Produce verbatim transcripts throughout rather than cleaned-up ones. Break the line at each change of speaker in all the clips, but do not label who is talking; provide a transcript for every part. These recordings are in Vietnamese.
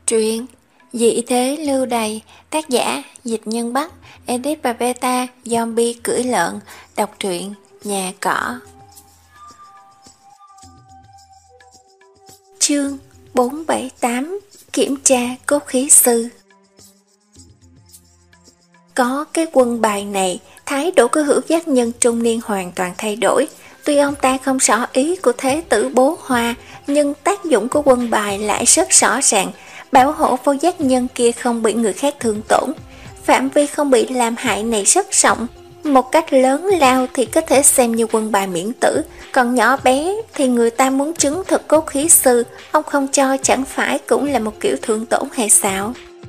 Truyện Dị thế lưu đày, tác giả Dịch Nhân Bắc, edit và beta Zombie cưỡi lợn. Đọc truyện Nhà Cỏ. Chương bốn bảy tám. Kiểm tra cốt khí sư. Có cái quân bài này, thái độ của Hữu Giác Nhân trung niên hoàn toàn thay đổi. Tuy ông ta không rõ ý của Thế tử Bố Hoa, nhưng tác dụng của quân bài lại rất rõ ràng, bảo hộ vô giác nhân kia không bị người khác thương tổn. Phạm vi không bị làm hại này rất rộng, một cách lớn lao thì có thể xem như quân bài miễn tử, còn nhỏ bé thì người ta muốn chứng thực cốt khí sư, ông không cho chẳng phải cũng là một kiểu thương tổn hay sao?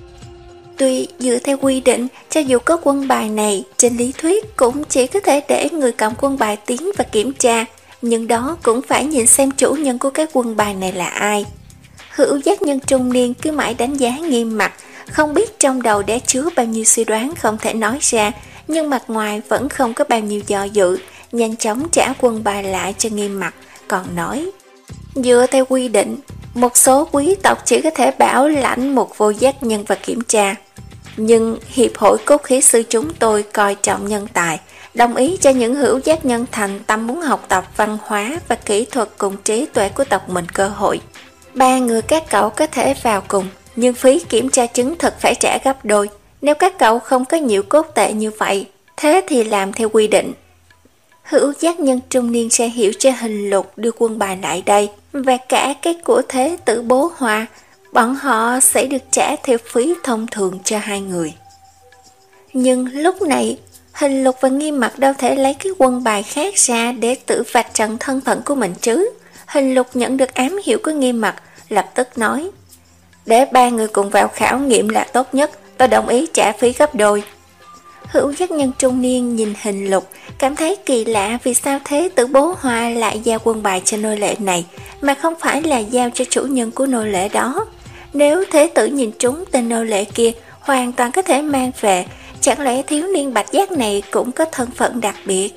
Tuy dựa theo quy định, cho dù có quân bài này, trên lý thuyết cũng chỉ có thể để người cầm quân bài tiến và kiểm tra, nhưng đó cũng phải nhìn xem chủ nhân của cái quân bài này là ai. Hữu Giác Nhân trung niên cứ mãi đánh giá nghiêm mặt, không biết trong đầu đã chứa bao nhiêu suy đoán không thể nói ra, nhưng mặt ngoài vẫn không có bao nhiêu do dự, nhanh chóng trả quân bài lại cho nghiêm mặt, còn nói: dựa theo quy định, một số quý tộc chỉ có thể bảo lãnh một vô giác nhân và kiểm tra. Nhưng Hiệp hội Cốt khí sư chúng tôi coi trọng nhân tài, đồng ý cho những hữu giác nhân thành tâm muốn học tập văn hóa và kỹ thuật cùng trí tuệ của tộc mình cơ hội. Ba người các cậu có thể vào cùng, nhưng phí kiểm tra chứng thực phải trả gấp đôi. Nếu các cậu không có nhiều cốt tệ như vậy, thế thì làm theo quy định. Hữu Giác Nhân trung niên sẽ hiểu cho Hình Lục đưa quân bài lại đây, và cả cái của Thế tử Bố Hoa, bọn họ sẽ được trả theo phí thông thường cho hai người. Nhưng lúc này, Hình Lục và Nghiêm Mặt đâu thể lấy cái quân bài khác ra để tự vạch trần thân phận của mình chứ. Hình Lục nhận được ám hiệu của Nghiêm Mặt, lập tức nói: để ba người cùng vào khảo nghiệm là tốt nhất, tôi đồng ý trả phí gấp đôi. Hữu Giác Nhân trung niên nhìn Hình Lục, cảm thấy kỳ lạ vì sao Thế tử Bố Hoa lại giao quân bài cho nô lệ này, mà không phải là giao cho chủ nhân của nô lệ đó. Nếu Thế tử nhìn trúng tên nô lệ kia, hoàn toàn có thể mang về, chẳng lẽ thiếu niên bạch giác này cũng có thân phận đặc biệt?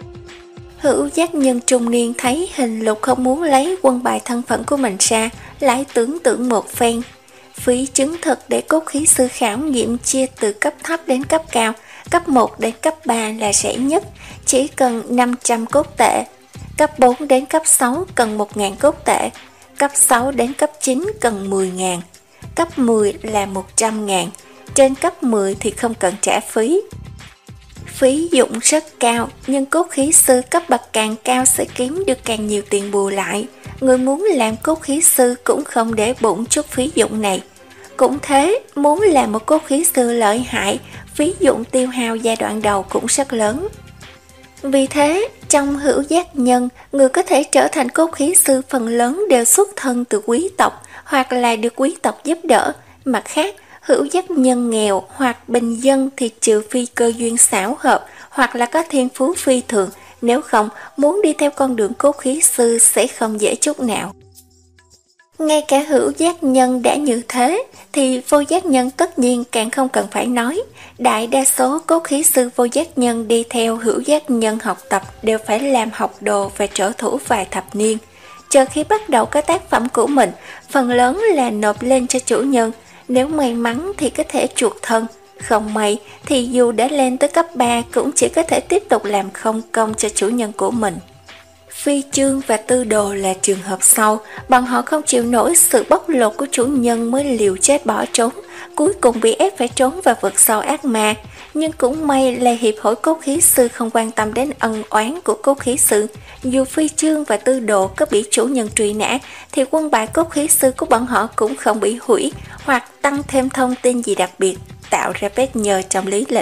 Hữu Giác Nhân trung niên thấy Hình Lục không muốn lấy quân bài thân phận của mình ra, lại tưởng tượng một phen. Phí chứng thực để cốt khí sư khảo nghiệm chia từ cấp thấp đến cấp cao, cấp một đến cấp ba là rẻ nhất, chỉ cần năm trăm cốt tệ. Cấp bốn đến cấp sáu cần một nghìn cốt tệ, cấp sáu đến cấp chín cần mười nghìn, cấp mười là một trăm nghìn, trên cấp mười thì không cần trả phí. Phí dụng rất cao, nhưng cốt khí sư cấp bậc càng cao sẽ kiếm được càng nhiều tiền bù lại. Người muốn làm cốt khí sư cũng không để bụng chút phí dụng này. Cũng thế, muốn làm một cốt khí sư lợi hại, phí dụng tiêu hao giai đoạn đầu cũng rất lớn. Vì thế, trong hữu giác nhân, người có thể trở thành cốt khí sư phần lớn đều xuất thân từ quý tộc, hoặc là được quý tộc giúp đỡ. Mặt khác, hữu giác nhân nghèo hoặc bình dân thì trừ phi cơ duyên xảo hợp, hoặc là có thiên phú phi thường, nếu không, muốn đi theo con đường cốt khí sư sẽ không dễ chút nào. Ngay cả hữu giác nhân đã như thế, thì vô giác nhân tất nhiên càng không cần phải nói. Đại đa số cốt khí sư vô giác nhân đi theo hữu giác nhân học tập đều phải làm học đồ và trở thủ vài thập niên. Chờ khi bắt đầu có tác phẩm của mình, phần lớn là nộp lên cho chủ nhân. Nếu may mắn thì có thể chuộc thân, không may thì dù đã lên tới cấp ba cũng chỉ có thể tiếp tục làm không công cho chủ nhân của mình. Phi Chương và Tư Đồ là trường hợp sau, bọn họ không chịu nổi sự bóc lột của chủ nhân mới liều chết bỏ trốn, cuối cùng bị ép phải trốn vào vực sâu ác ma. Nhưng cũng may là Hiệp hội Cốt khí sư không quan tâm đến ân oán của cốt khí sư. Dù Phi Chương và Tư Đồ có bị chủ nhân truy nã, thì quân bài cốt khí sư của bọn họ cũng không bị hủy hoặc tăng thêm thông tin gì đặc biệt, tạo ra vết nhơ trong lý lịch.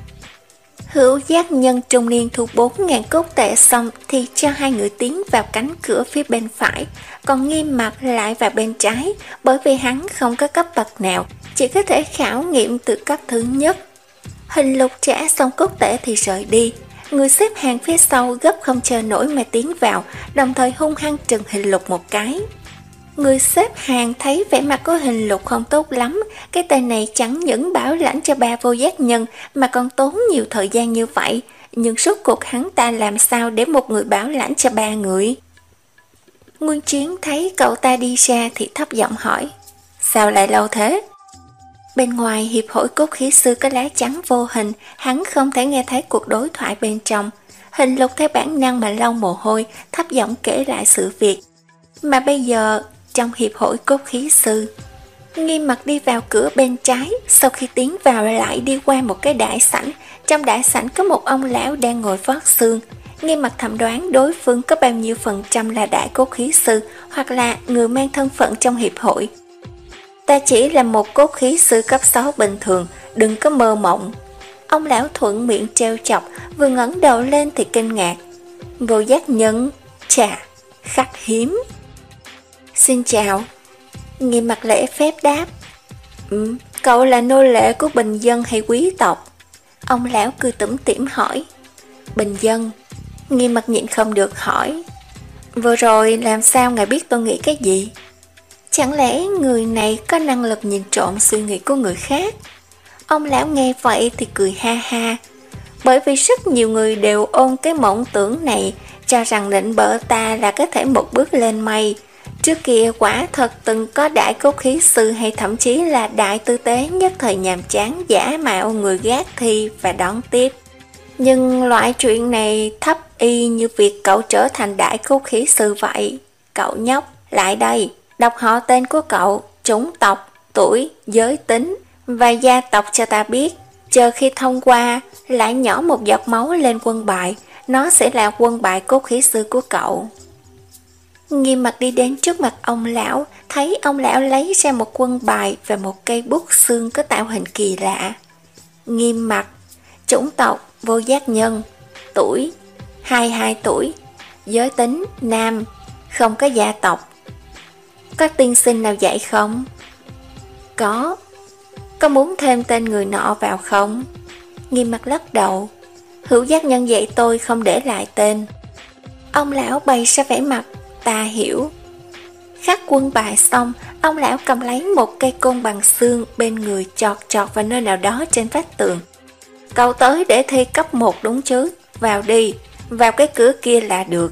Hữu Giác Nhân trung niên thu bốn nghìn cốt tệ xong thì cho hai người tiến vào cánh cửa phía bên phải, còn Nghiêm Mặt lại vào bên trái, bởi vì hắn không có cấp bậc nào, chỉ có thể khảo nghiệm từ cấp thứ nhất. Hình Lục trả xong cốt tệ thì rời đi, người xếp hàng phía sau gấp không chờ nổi mà tiến vào, đồng thời hung hăng trừng Hình Lục một cái. Người xếp hàng thấy vẻ mặt của Hình Lục không tốt lắm, cái tên này chẳng những bảo lãnh cho ba vô giác nhân mà còn tốn nhiều thời gian như vậy, nhưng rốt cuộc hắn ta làm sao để một người bảo lãnh cho ba người? Nguyên Chiến thấy cậu ta đi ra thì thấp giọng hỏi: sao lại lâu thế? Bên ngoài hiệp hội cốt khí sư có lá chắn vô hình, hắn không thể nghe thấy cuộc đối thoại bên trong. Hình Lục theo bản năng mà lau mồ hôi, thấp giọng kể lại sự việc. Mà bây giờ, trong hiệp hội cốt khí sư, Nghiêm Mặc đi vào cửa bên trái, sau khi tiến vào lại đi qua một cái đại sảnh. Trong đại sảnh có một ông lão đang ngồi vót xương. Nghiêm Mặc thẩm đoán đối phương có bao nhiêu phần trăm là đại cốt khí sư hoặc là người mang thân phận trong hiệp hội. Ta chỉ là một cốt khí sư cấp sáu bình thường, đừng có mơ mộng. Ông lão thuận miệng trêu chọc, vừa ngẩng đầu lên thì kinh ngạc. Vô Giác Nhân, chà, khách hiếm. Xin chào. Nghiêm Mặc lễ phép đáp. Ừ, cậu là nô lệ của bình dân hay quý tộc? Ông lão cười tủm tỉm hỏi. Bình dân. Nghiêm Mặc nhịn không được hỏi. Vừa rồi làm sao ngài biết tôi nghĩ cái gì? Chẳng lẽ người này có năng lực nhìn trộm suy nghĩ của người khác? Ông lão nghe vậy thì cười ha ha. Bởi vì rất nhiều người đều ôm cái mộng tưởng này, cho rằng định bợ ta là có thể một bước lên mây. Trước kia quả thật từng có đại cốt khí sư hay thậm chí là đại tư tế nhất thời nhàm chán giả mạo người gác thi và đón tiếp. Nhưng loại chuyện này thấp y như việc cậu trở thành đại cốt khí sư vậy. Cậu nhóc, lại đây, đọc họ tên của cậu, chủng tộc, tuổi, giới tính và gia tộc cho ta biết. Chờ khi thông qua, lại nhỏ một giọt máu lên quân bài, nó sẽ là quân bài cốt khí sư của cậu. Nghiêm Mặc đi đến trước mặt ông lão, thấy ông lão lấy ra một quân bài và một cây bút xương có tạo hình kỳ lạ. Nghiêm Mặc, chủng tộc Vô Giác Nhân, tuổi hai mươi hai tuổi, giới tính nam, không có gia tộc. Có tiên sinh nào dạy không? Có. Có muốn thêm tên người nọ vào không? Nghiêm Mặc lắc đầu. Hữu Giác Nhân dạy tôi không để lại tên. Ông lão bày ra vẻ mặt. Ta hiểu. Khắc quân bài xong, ông lão cầm lấy một cây côn bằng xương bên người chọt chọt vào nơi nào đó trên vách tường. Cậu tới để thi cấp một đúng chứ? Vào đi, vào cái cửa kia là được.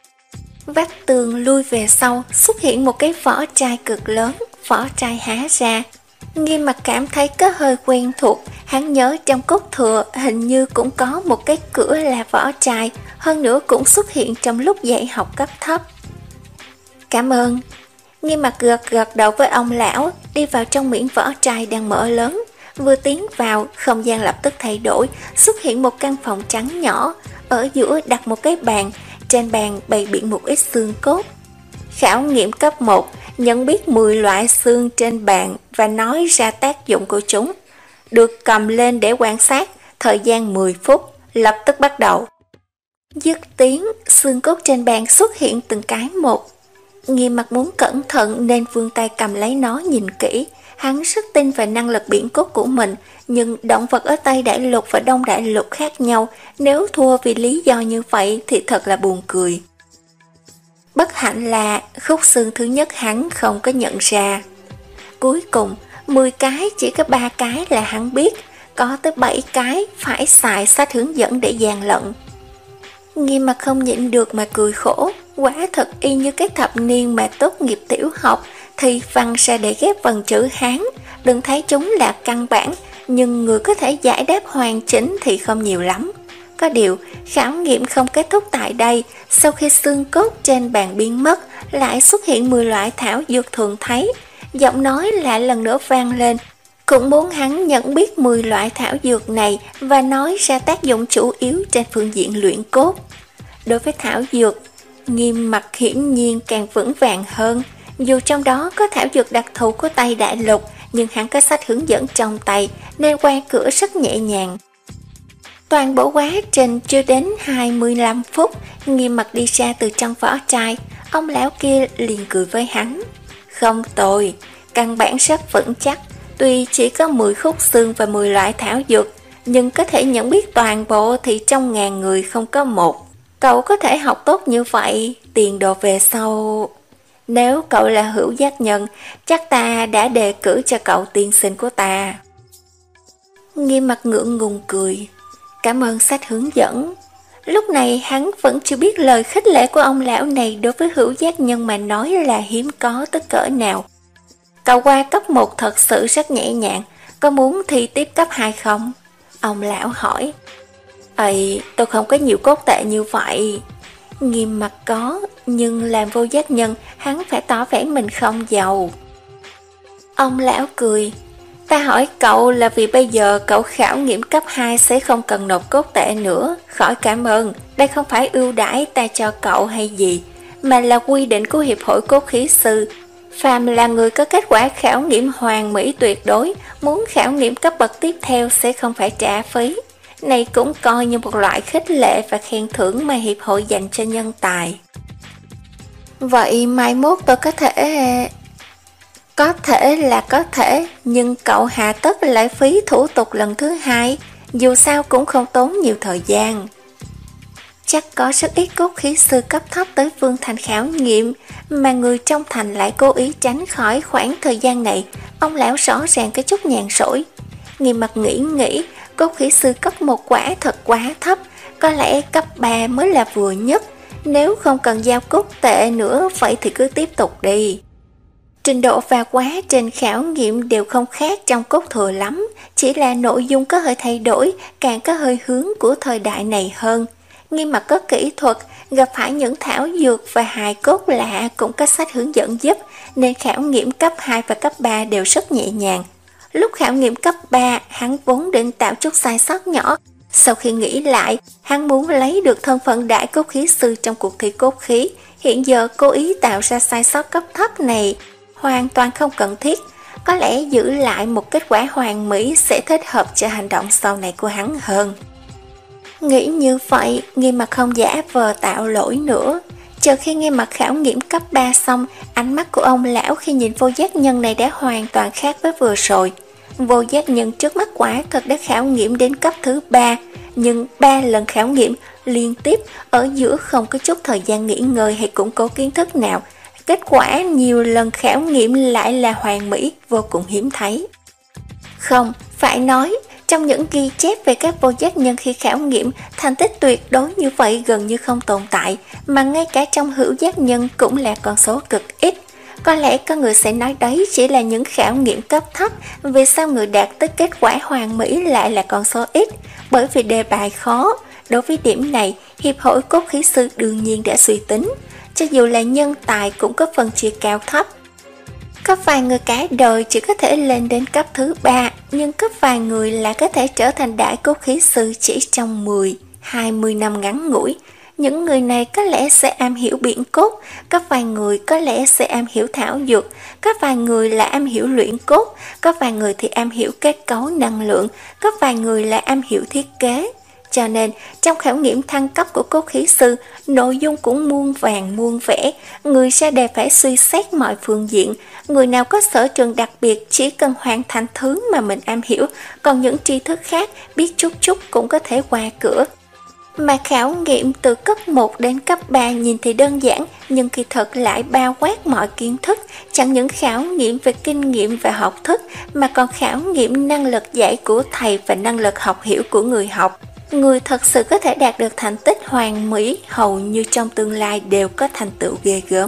Vách tường lui về sau, xuất hiện một cái vỏ chai cực lớn, vỏ chai há ra. Nghiêm Mặc cảm thấy có hơi quen thuộc, hắn nhớ trong cốt thừa hình như cũng có một cái cửa là vỏ chai, hơn nữa cũng xuất hiện trong lúc dạy học cấp thấp. Cảm ơn. Nghiêm Mặc gật gật đầu với ông lão, đi vào trong miệng vỏ chai đang mở lớn. Vừa tiến vào, không gian lập tức thay đổi, xuất hiện một căn phòng trắng nhỏ, ở giữa đặt một cái bàn, trên bàn bày biện một ít xương cốt. Khảo nghiệm cấp một, nhận biết mười loại xương trên bàn và nói ra tác dụng của chúng. Được cầm lên để quan sát, thời gian mười phút, lập tức bắt đầu. Dứt tiếng, xương cốt trên bàn xuất hiện từng cái một. Nghiêm Mặc muốn cẩn thận nên vươn tay cầm lấy nó nhìn kỹ. Hắn rất tin vào năng lực biển cốt của mình, nhưng động vật ở Tây Đại Lục và Đông Đại Lục khác nhau, nếu thua vì lý do như vậy thì thật là buồn cười. Bất hạnh là khúc xương thứ nhất hắn không có nhận ra. Cuối cùng, mười cái chỉ có ba cái là hắn biết, có tới bảy cái phải xài sách hướng dẫn để dàn lận. Nghiêm Mặc không nhịn được mà cười khổ, quả thật y như cái thập niên mà tốt nghiệp tiểu học thì văn ra để ghép vần chữ Hán, đừng thấy chúng là căn bản, nhưng người có thể giải đáp hoàn chỉnh thì không nhiều lắm. Có điều, khảo nghiệm không kết thúc tại đây, sau khi xương cốt trên bàn biến mất, lại xuất hiện mười loại thảo dược thường thấy. Giọng nói lại lần nữa vang lên, cũng muốn hắn nhận biết mười loại thảo dược này và nói ra tác dụng chủ yếu trên phương diện luyện cốt. Đối với thảo dược, Nghiêm Mặc hiển nhiên càng vững vàng hơn. Dù trong đó có thảo dược đặc thù của Tây Đại Lục, nhưng hắn có sách hướng dẫn trong tay nên qua cửa rất nhẹ nhàng. Toàn bộ quá trình chưa đến hai mươi lăm phút, Nghiêm Mặc đi ra từ trong vỏ chai. Ông lão kia liền cười với hắn. Không tồi, căn bản rất vững chắc. Tuy chỉ có mười khúc xương và mười loại thảo dược, nhưng có thể nhận biết toàn bộ thì trong ngàn người không có một. Cậu có thể học tốt như vậy, tiền đồ về sau. Nếu cậu là Hữu Giác Nhân, chắc ta đã đề cử cho cậu tiên sinh của ta. Nghiêm Mặc ngượng ngùng cười. Cảm ơn sách hướng dẫn. Lúc này hắn vẫn chưa biết lời khích lệ của ông lão này đối với Hữu Giác Nhân mà nói là hiếm có tới cỡ nào. Cậu qua cấp một thật sự rất nhẹ nhàng, có muốn thi tiếp cấp hai không? Ông lão hỏi. Ây, tôi không có nhiều cốt tệ như vậy. Nghiêm mặt có, nhưng làm vô giác nhân, hắn phải tỏ vẻ mình không giàu. Ông lão cười. Ta hỏi cậu là vì bây giờ cậu khảo nghiệm cấp hai sẽ không cần nộp cốt tệ nữa. Khỏi cảm ơn, đây không phải ưu đãi ta cho cậu hay gì, mà là quy định của Hiệp hội Cốt khí sư. Phàm là người có kết quả khảo nghiệm hoàn mỹ tuyệt đối, muốn khảo nghiệm cấp bậc tiếp theo sẽ không phải trả phí. Này cũng coi như một loại khích lệ và khen thưởng mà Hiệp hội dành cho nhân tài. Vậy mai mốt tôi có thể... Có thể là có thể, nhưng cậu hạ tất lại phí thủ tục lần thứ hai, dù sao cũng không tốn nhiều thời gian. Chắc có rất ít cốt khí sư cấp thấp tới Vương Thành khảo nghiệm, mà người trong thành lại cố ý tránh khỏi khoảng thời gian này. Ông lão rõ ràng có chút nhàn rỗi. Nghiêm mặt nghĩ nghĩ, cốt khí sư cấp một quả thật quá thấp, có lẽ cấp ba mới là vừa nhất. Nếu không cần giao cốt tệ nữa, vậy thì cứ tiếp tục đi. Trình độ và quá trình khảo nghiệm đều không khác trong cốt thừa lắm, chỉ là nội dung có hơi thay đổi, càng có hơi hướng của thời đại này hơn. Nghiêm mặt có kỹ thuật, gặp phải những thảo dược và hài cốt lạ cũng có sách hướng dẫn giúp, nên khảo nghiệm cấp hai và cấp ba đều rất nhẹ nhàng. Lúc khảo nghiệm cấp ba, hắn vốn định tạo chút sai sót nhỏ. Sau khi nghĩ lại, hắn muốn lấy được thân phận đại cốt khí sư trong cuộc thi cốt khí. Hiện giờ cố ý tạo ra sai sót cấp thấp này hoàn toàn không cần thiết. Có lẽ giữ lại một kết quả hoàn mỹ sẽ thích hợp cho hành động sau này của hắn hơn. Nghĩ như vậy, Nghiêm mặt không giả vờ tạo lỗi nữa. Chờ khi Nghiêm mặt khảo nghiệm cấp ba xong, ánh mắt của ông lão khi nhìn vô giác nhân này đã hoàn toàn khác với vừa rồi. Vô giác nhân trước mắt quả thật đã khảo nghiệm đến cấp thứ ba, nhưng ba lần khảo nghiệm liên tiếp ở giữa không có chút thời gian nghỉ ngơi hay củng cố kiến thức nào. Kết quả nhiều lần khảo nghiệm lại là hoàn mỹ, vô cùng hiếm thấy. Không, phải nói, trong những ghi chép về các vô giác nhân khi khảo nghiệm, thành tích tuyệt đối như vậy gần như không tồn tại, mà ngay cả trong hữu giác nhân cũng là con số cực ít. Có lẽ có người sẽ nói đấy chỉ là những khảo nghiệm cấp thấp, vì sao người đạt tới kết quả hoàn mỹ lại là con số ít? Bởi vì đề bài khó. Đối với điểm này, Hiệp hội Cốt khí sư đương nhiên đã suy tính. Cho dù là nhân tài cũng có phần chia cao thấp. Có vài người cả đời chỉ có thể lên đến cấp thứ ba, nhưng có vài người lại có thể trở thành đại cốt khí sư chỉ trong mười, hai mươi năm ngắn ngủi. Những người này có lẽ sẽ am hiểu biển cốt, có vài người có lẽ sẽ am hiểu thảo dược, có vài người là am hiểu luyện cốt, có vài người thì am hiểu kết cấu năng lượng, có vài người là am hiểu thiết kế. Cho nên, trong khảo nghiệm thăng cấp của cốt khí sư, nội dung cũng muôn vàng muôn vẻ, người ra đề phải suy xét mọi phương diện. Người nào có sở trường đặc biệt chỉ cần hoàn thành thứ mà mình am hiểu, còn những tri thức khác biết chút chút cũng có thể qua cửa. Mà khảo nghiệm từ cấp một đến cấp ba nhìn thì đơn giản, nhưng kỳ thực lại bao quát mọi kiến thức, chẳng những khảo nghiệm về kinh nghiệm và học thức, mà còn khảo nghiệm năng lực dạy của thầy và năng lực học hiểu của người học. Người thật sự có thể đạt được thành tích hoàn mỹ hầu như trong tương lai đều có thành tựu ghê gớm.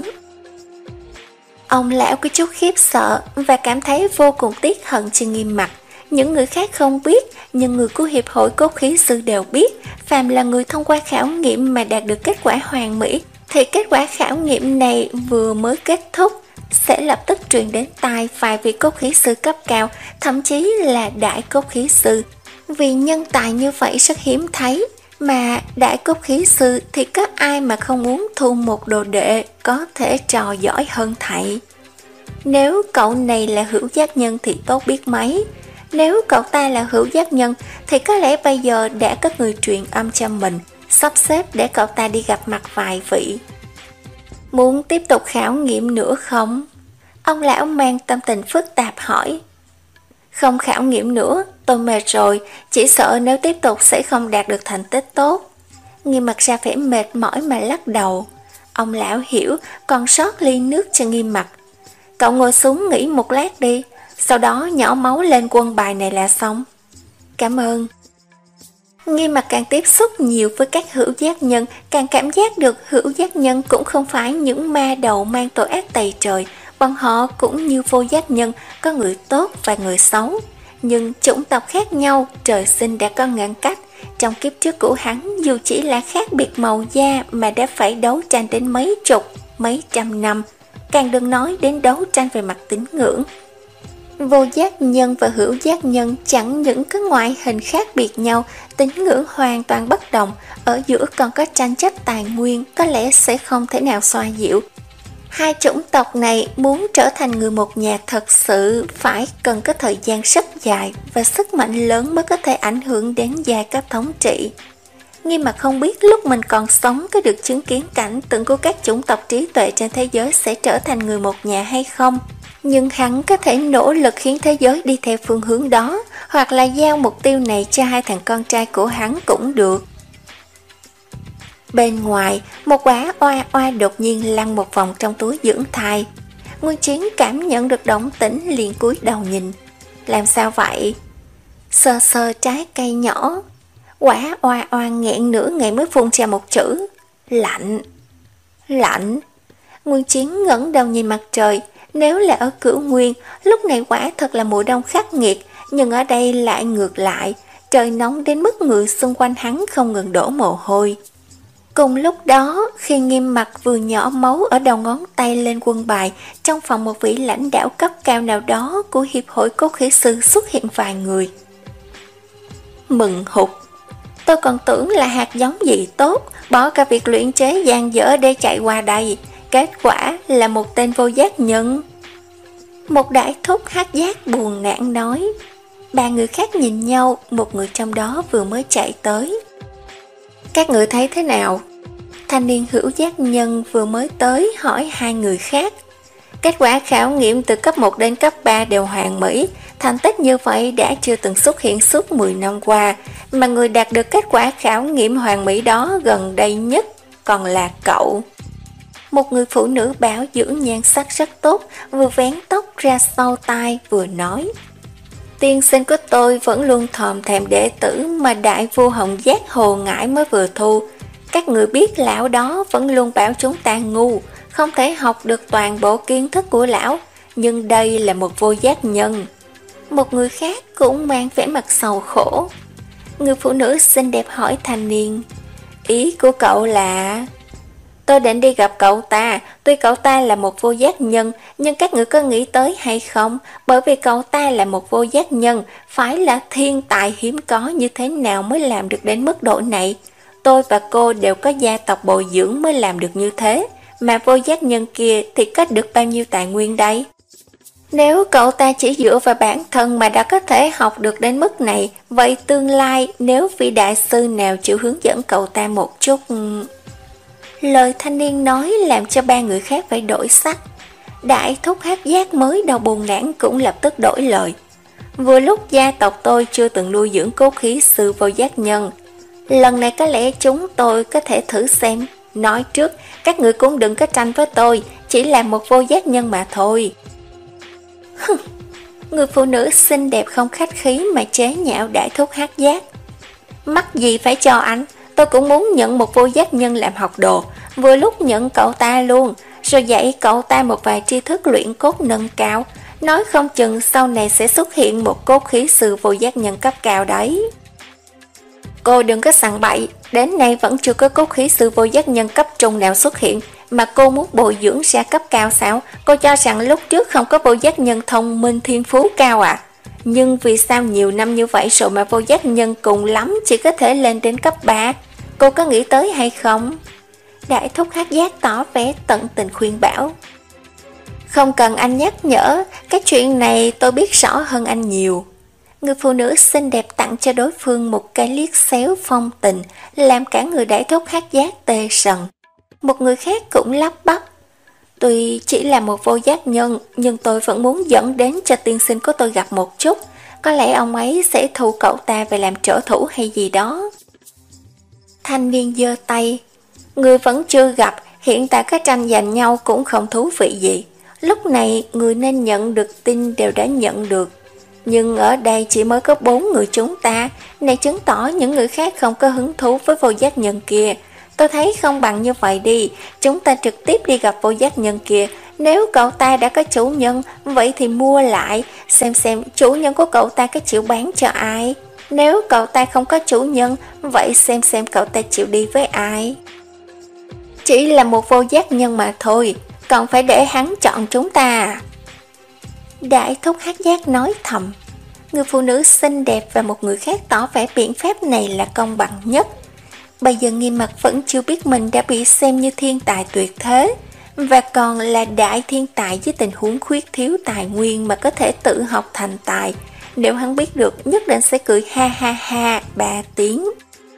Ông lão có chút khiếp sợ và cảm thấy vô cùng tiếc hận cho Nghiêm mặt. Những người khác không biết, nhưng người của Hiệp hội Cốt khí sư đều biết, phàm là người thông qua khảo nghiệm mà đạt được kết quả hoàn mỹ, thì kết quả khảo nghiệm này vừa mới kết thúc sẽ lập tức truyền đến tai vài vị cốt khí sư cấp cao, thậm chí là đại cốt khí sư. Vì nhân tài như vậy rất hiếm thấy, mà đại cốt khí sư thì có ai mà không muốn thu một đồ đệ có thể trò giỏi hơn thầy. Nếu cậu này là hữu giác nhân thì tốt biết mấy. Nếu cậu ta là hữu giác nhân thì có lẽ bây giờ đã có người truyền âm cho mình, sắp xếp để cậu ta đi gặp mặt vài vị. Muốn tiếp tục khảo nghiệm nữa không? Ông lão mang tâm tình phức tạp hỏi. Không khảo nghiệm nữa, tôi mệt rồi, chỉ sợ nếu tiếp tục sẽ không đạt được thành tích tốt. Nghiêm mặt ra vẻ mệt mỏi mà lắc đầu. Ông lão hiểu, còn sót ly nước cho Nghiêm mặt. Cậu ngồi xuống nghỉ một lát đi, sau đó nhỏ máu lên quân bài này là xong. Cảm ơn. Nghiêm mặt càng tiếp xúc nhiều với các hữu giác nhân, càng cảm giác được hữu giác nhân cũng không phải những ma đầu mang tội ác tày trời. Bọn họ cũng như vô giác nhân, có người tốt và người xấu. Nhưng chủng tộc khác nhau, trời sinh đã có ngăn cách. Trong kiếp trước của hắn, dù chỉ là khác biệt màu da mà đã phải đấu tranh đến mấy chục, mấy trăm năm, càng đừng nói đến đấu tranh về mặt tín ngưỡng. Vô giác nhân và hữu giác nhân chẳng những có ngoại hình khác biệt nhau, tín ngưỡng hoàn toàn bất đồng, ở giữa còn có tranh chấp tài nguyên, có lẽ sẽ không thể nào xoa dịu. Hai chủng tộc này muốn trở thành người một nhà thật sự phải cần có thời gian rất dài và sức mạnh lớn mới có thể ảnh hưởng đến giai cấp thống trị. Nghiêm mà không biết lúc mình còn sống có được chứng kiến cảnh tượng của các chủng tộc trí tuệ trên thế giới sẽ trở thành người một nhà hay không. Nhưng hắn có thể nỗ lực khiến thế giới đi theo phương hướng đó, hoặc là giao mục tiêu này cho hai thằng con trai của hắn cũng được. Bên ngoài, một quả oa oa đột nhiên lăn một vòng trong túi dưỡng thai. Nguyên Chiến cảm nhận được động tĩnh liền cúi đầu nhìn. Làm sao vậy? Sơ sơ trái cây nhỏ. Quả oa oa nghẹn nửa ngày mới phun ra một chữ. Lạnh. Lạnh. Nguyên Chiến ngẩng đầu nhìn mặt trời. Nếu là ở Cửu Nguyên, lúc này quả thật là mùa đông khắc nghiệt, nhưng ở đây lại ngược lại. Trời nóng đến mức người xung quanh hắn không ngừng đổ mồ hôi. Cùng lúc đó, khi Nghiêm Mặc vừa nhỏ máu ở đầu ngón tay lên quân bài, trong phòng một vị lãnh đạo cấp cao nào đó của Hiệp hội Cốt Khí Sư xuất hiện vài người. Mừng hụt! Tôi còn tưởng là hạt giống gì tốt, bỏ cả việc luyện chế dang dở để chạy qua đây. Kết quả là một tên vô giác nhân. Một đại thúc hát giác buồn nản nói. Ba người khác nhìn nhau, một người trong đó vừa mới chạy tới. Các người thấy thế nào? Thanh niên hữu giác nhân vừa mới tới hỏi hai người khác. Kết quả khảo nghiệm từ cấp một đến cấp ba đều hoàn mỹ. Thành tích như vậy đã chưa từng xuất hiện suốt mười năm qua. Mà người đạt được kết quả khảo nghiệm hoàn mỹ đó gần đây nhất còn là cậu. Một người phụ nữ bảo dưỡng nhan sắc rất tốt, vừa vén tóc ra sau tai vừa nói. Tiên sinh của tôi vẫn luôn thòm thèm đệ tử mà đại vua Hồng Giác Hồ Ngải mới vừa thu. Các người biết lão đó vẫn luôn bảo chúng ta ngu, không thể học được toàn bộ kiến thức của lão, nhưng đây là một vô giác nhân. Một người khác cũng mang vẻ mặt sầu khổ. Người phụ nữ xinh đẹp hỏi thanh niên, ý của cậu là... Tôi định đi gặp cậu ta, tuy cậu ta là một vô giác nhân, nhưng các người có nghĩ tới hay không? Bởi vì cậu ta là một vô giác nhân, phải là thiên tài hiếm có như thế nào mới làm được đến mức độ này? Tôi và cô đều có gia tộc bồi dưỡng mới làm được như thế, mà vô giác nhân kia thì có được bao nhiêu tài nguyên đây? Nếu cậu ta chỉ dựa vào bản thân mà đã có thể học được đến mức này, vậy tương lai nếu vị đại sư nào chịu hướng dẫn cậu ta một chút... Lời thanh niên nói làm cho ba người khác phải đổi sắc. Đại thúc hát giác mới đầu buồn nản cũng lập tức đổi lời. Vừa lúc gia tộc tôi chưa từng nuôi dưỡng cốt khí sư vô giác nhân. Lần này có lẽ chúng tôi có thể thử xem. Nói trước, các người cũng đừng có tranh với tôi, chỉ là một vô giác nhân mà thôi. Người phụ nữ xinh đẹp không khách khí mà chế nhạo đại thúc hát giác. Mắc gì phải cho anh, tôi cũng muốn nhận một vô giác nhân làm học đồ, vừa lúc nhận cậu ta luôn, rồi dạy cậu ta một vài tri thức luyện cốt nâng cao, nói không chừng sau này sẽ xuất hiện một cốt khí sư vô giác nhân cấp cao đấy. Cô đừng có sằng bậy, đến nay vẫn chưa có cốt khí sư vô giác nhân cấp trung nào xuất hiện, mà cô muốn bồi dưỡng ra cấp cao sao? Cô cho rằng lúc trước không có vô giác nhân thông minh thiên phú cao à? Nhưng vì sao nhiều năm như vậy rồi mà vô giác nhân cùng lắm chỉ có thể lên đến cấp ba? Cô có nghĩ tới hay không? Đại thúc hát giác tỏ vẻ tận tình khuyên bảo. Không cần anh nhắc nhở, cái chuyện này tôi biết rõ hơn anh nhiều. Người phụ nữ xinh đẹp tặng cho đối phương một cái liếc xéo phong tình, làm cả người đại thúc hát giác tê sần. Một người khác cũng lắp bắp. Tuy chỉ là một vô giác nhân, nhưng tôi vẫn muốn dẫn đến cho tiên sinh của tôi gặp một chút. Có lẽ ông ấy sẽ thu cậu ta về làm trợ thủ hay gì đó. Thanh niên giơ tay. Người vẫn chưa gặp, hiện tại có tranh giành nhau cũng không thú vị gì. Lúc này người nên nhận được tin đều đã nhận được. Nhưng ở đây chỉ mới có bốn người chúng ta, này chứng tỏ những người khác không có hứng thú với vô giác nhân kia. Tôi thấy không bằng như vậy đi, chúng ta trực tiếp đi gặp vô giác nhân kia, Nếu cậu ta đã có chủ nhân, vậy thì mua lại, xem xem chủ nhân của cậu ta có chịu bán cho ai. Nếu cậu ta không có chủ nhân, vậy xem xem cậu ta chịu đi với ai. Chỉ là một vô giác nhân mà thôi, còn phải để hắn chọn chúng ta. Đại thúc Hát Giác nói thầm. Người phụ nữ xinh đẹp và một người khác tỏ vẻ biện pháp này là công bằng nhất. Bây giờ Nghiêm Mặc vẫn chưa biết mình đã bị xem như thiên tài tuyệt thế, và còn là đại thiên tài với tình huống khuyết thiếu tài nguyên mà có thể tự học thành tài. Nếu hắn biết được, nhất định sẽ cười ha ha ha ba tiếng.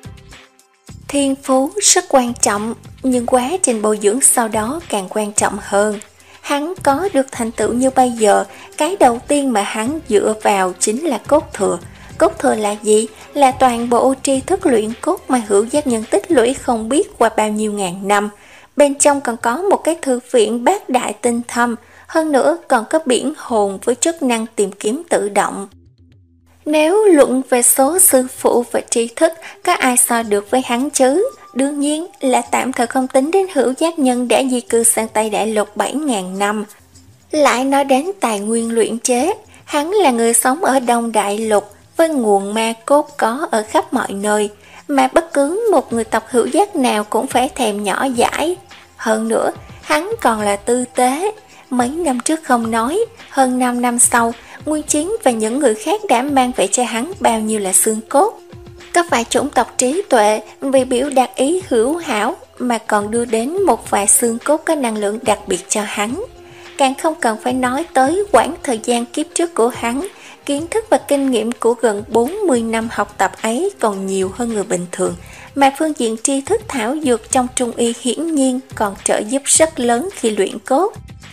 Thiên phú rất quan trọng, nhưng quá trình bồi dưỡng sau đó càng quan trọng hơn. Hắn có được thành tựu như bây giờ, cái đầu tiên mà hắn dựa vào chính là cốt thừa. Cốt thừa là gì? Là toàn bộ tri thức luyện cốt mà hữu giác nhân tích lũy không biết qua bao nhiêu ngàn năm. Bên trong còn có một cái thư viện bát đại tinh thâm, hơn nữa còn có biển hồn với chức năng tìm kiếm tự động. Nếu luận về số sư phụ và tri thức, có ai so được với hắn chứ? Đương nhiên là tạm thời không tính đến hữu giác nhân đã di cư sang Tây Đại Lục bảy ngàn năm. Lại nói đến tài nguyên luyện chế, hắn là người sống ở Đông Đại Lục với nguồn ma cốt có ở khắp mọi nơi, mà bất cứ một người tộc hữu giác nào cũng phải thèm nhỏ dãi. Hơn nữa, hắn còn là tư tế. Mấy năm trước không nói, hơn năm năm sau, Nguyên Chiến và những người khác đã mang về cho hắn bao nhiêu là xương cốt. Có vài chủng tộc trí tuệ vì biểu đạt ý hữu hảo mà còn đưa đến một vài xương cốt có năng lượng đặc biệt cho hắn. Càng không cần phải nói tới quãng thời gian kiếp trước của hắn, kiến thức và kinh nghiệm của gần bốn mươi năm học tập ấy còn nhiều hơn người bình thường, mà phương diện tri thức thảo dược trong trung y hiển nhiên còn trợ giúp rất lớn khi luyện cốt.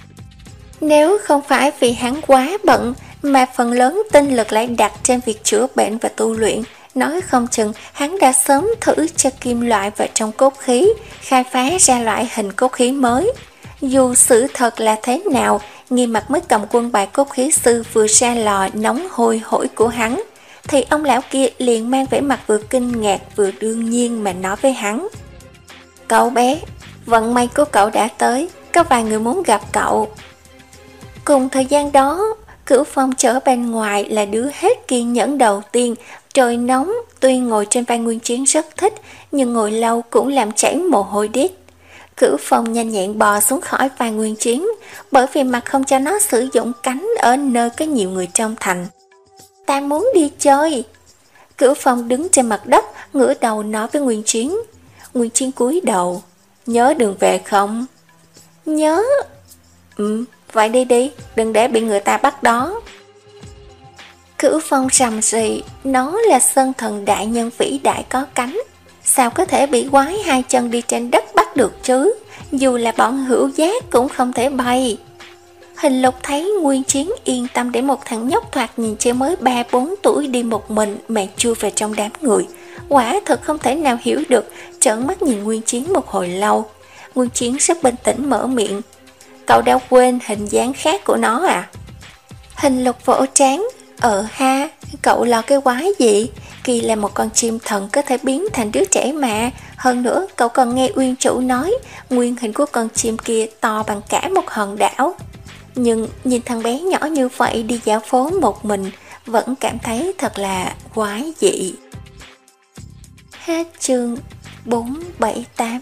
Nếu không phải vì hắn quá bận, mà phần lớn tinh lực lại đặt trên việc chữa bệnh và tu luyện, nói không chừng hắn đã sớm thử cho kim loại vào trong cốt khí, khai phá ra loại hình cốt khí mới. Dù sự thật là thế nào, Nghiêm Mặc mới cầm quân bài cốt khí sư vừa ra lò nóng hôi hổi của hắn, thì ông lão kia liền mang vẻ mặt vừa kinh ngạc vừa đương nhiên mà nói với hắn: Cậu bé, vận may của cậu đã tới, có vài người muốn gặp cậu. Cùng thời gian đó, Cửu Phong trở bên ngoài là đứa hết kiên nhẫn đầu tiên. Trời nóng, tuy ngồi trên vai Nguyên Chiến rất thích, nhưng ngồi lâu cũng làm chảy mồ hôi đít. Cửu Phong nhanh nhẹn bò xuống khỏi vai Nguyên Chiến, bởi vì mặt không cho nó sử dụng cánh ở nơi có nhiều người trong thành. Ta muốn đi chơi. Cửu Phong đứng trên mặt đất, ngửa đầu nói với Nguyên Chiến. Nguyên Chiến cúi đầu. Nhớ đường về không? Nhớ. Ừ, vậy đi đi, đừng để bị người ta bắt đó. Cửu Phong rầm rì, nó là sơn thần đại nhân vĩ đại có cánh, sao có thể bị quái hai chân đi trên đất bắt được chứ? Dù là bọn hữu giác cũng không thể bay. Hình Lục thấy Nguyên Chiến yên tâm để một thằng nhóc thoạt nhìn chỉ mới ba bốn tuổi đi một mình mà chui về trong đám người, quả thật không thể nào hiểu được, trợn mắt nhìn Nguyên Chiến một hồi lâu. Nguyên Chiến rất bình tĩnh mở miệng. Cậu đã quên hình dáng khác của nó à? Hình Lục vỗ trán. Ờ ha, cậu lo cái quái gì? Kỳ là một con chim thần có thể biến thành đứa trẻ mà. Hơn nữa, cậu còn nghe Uyên chủ nói nguyên hình của con chim kia to bằng cả một hòn đảo. Nhưng nhìn thằng bé nhỏ như vậy đi dạo phố một mình, vẫn cảm thấy thật là quái dị. Hết chương bốn bảy tám.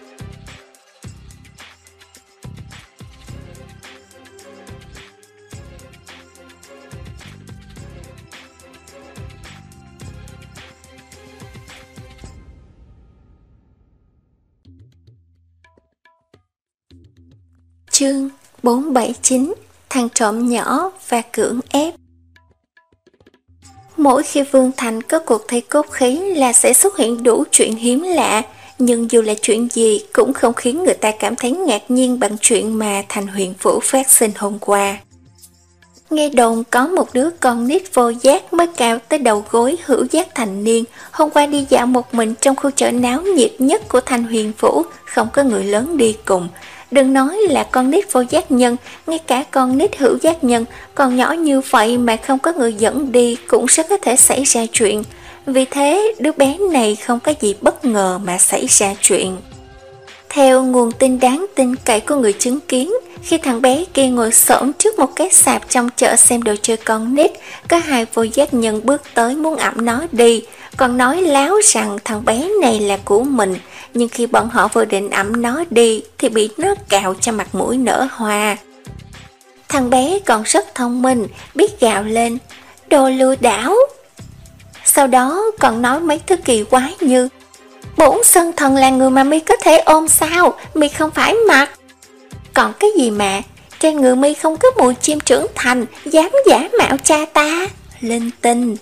Chương bốn bảy chín. Thằng trộm nhỏ và cưỡng ép. Mỗi khi Vương Thành có cuộc thi cốt khí là sẽ xuất hiện đủ chuyện hiếm lạ, nhưng dù là chuyện gì cũng không khiến người ta cảm thấy ngạc nhiên bằng chuyện mà Thành Huyền Vũ phát sinh hôm qua. Nghe đồn có một đứa con nít vô giác mới cao tới đầu gối hữu giác thành niên, hôm qua đi dạo một mình trong khu chợ náo nhiệt nhất của Thành Huyền Vũ, không có người lớn đi cùng. Đừng nói là con nít vô giác nhân, ngay cả con nít hữu giác nhân, còn nhỏ như vậy mà không có người dẫn đi cũng rất có thể xảy ra chuyện. Vì thế, đứa bé này không có gì bất ngờ mà xảy ra chuyện. Theo nguồn tin đáng tin cậy của người chứng kiến, khi thằng bé kia ngồi xổm trước một cái sạp trong chợ xem đồ chơi con nít, có hai vô giác nhân bước tới muốn ẵm nó đi, còn nói láo rằng thằng bé này là của mình. Nhưng khi bọn họ vừa định ẵm nó đi thì bị nó cào cho mặt mũi nở hoa. Thằng bé còn rất thông minh, biết gào lên, đồ lừa đảo. Sau đó còn nói mấy thứ kỳ quái như, bổn sơn thần là người mà mi có thể ôm sao, mi không phải mặt. Còn cái gì mà, trên người mi không có mùi chim trưởng thành, dám giả mạo cha ta, linh tinh.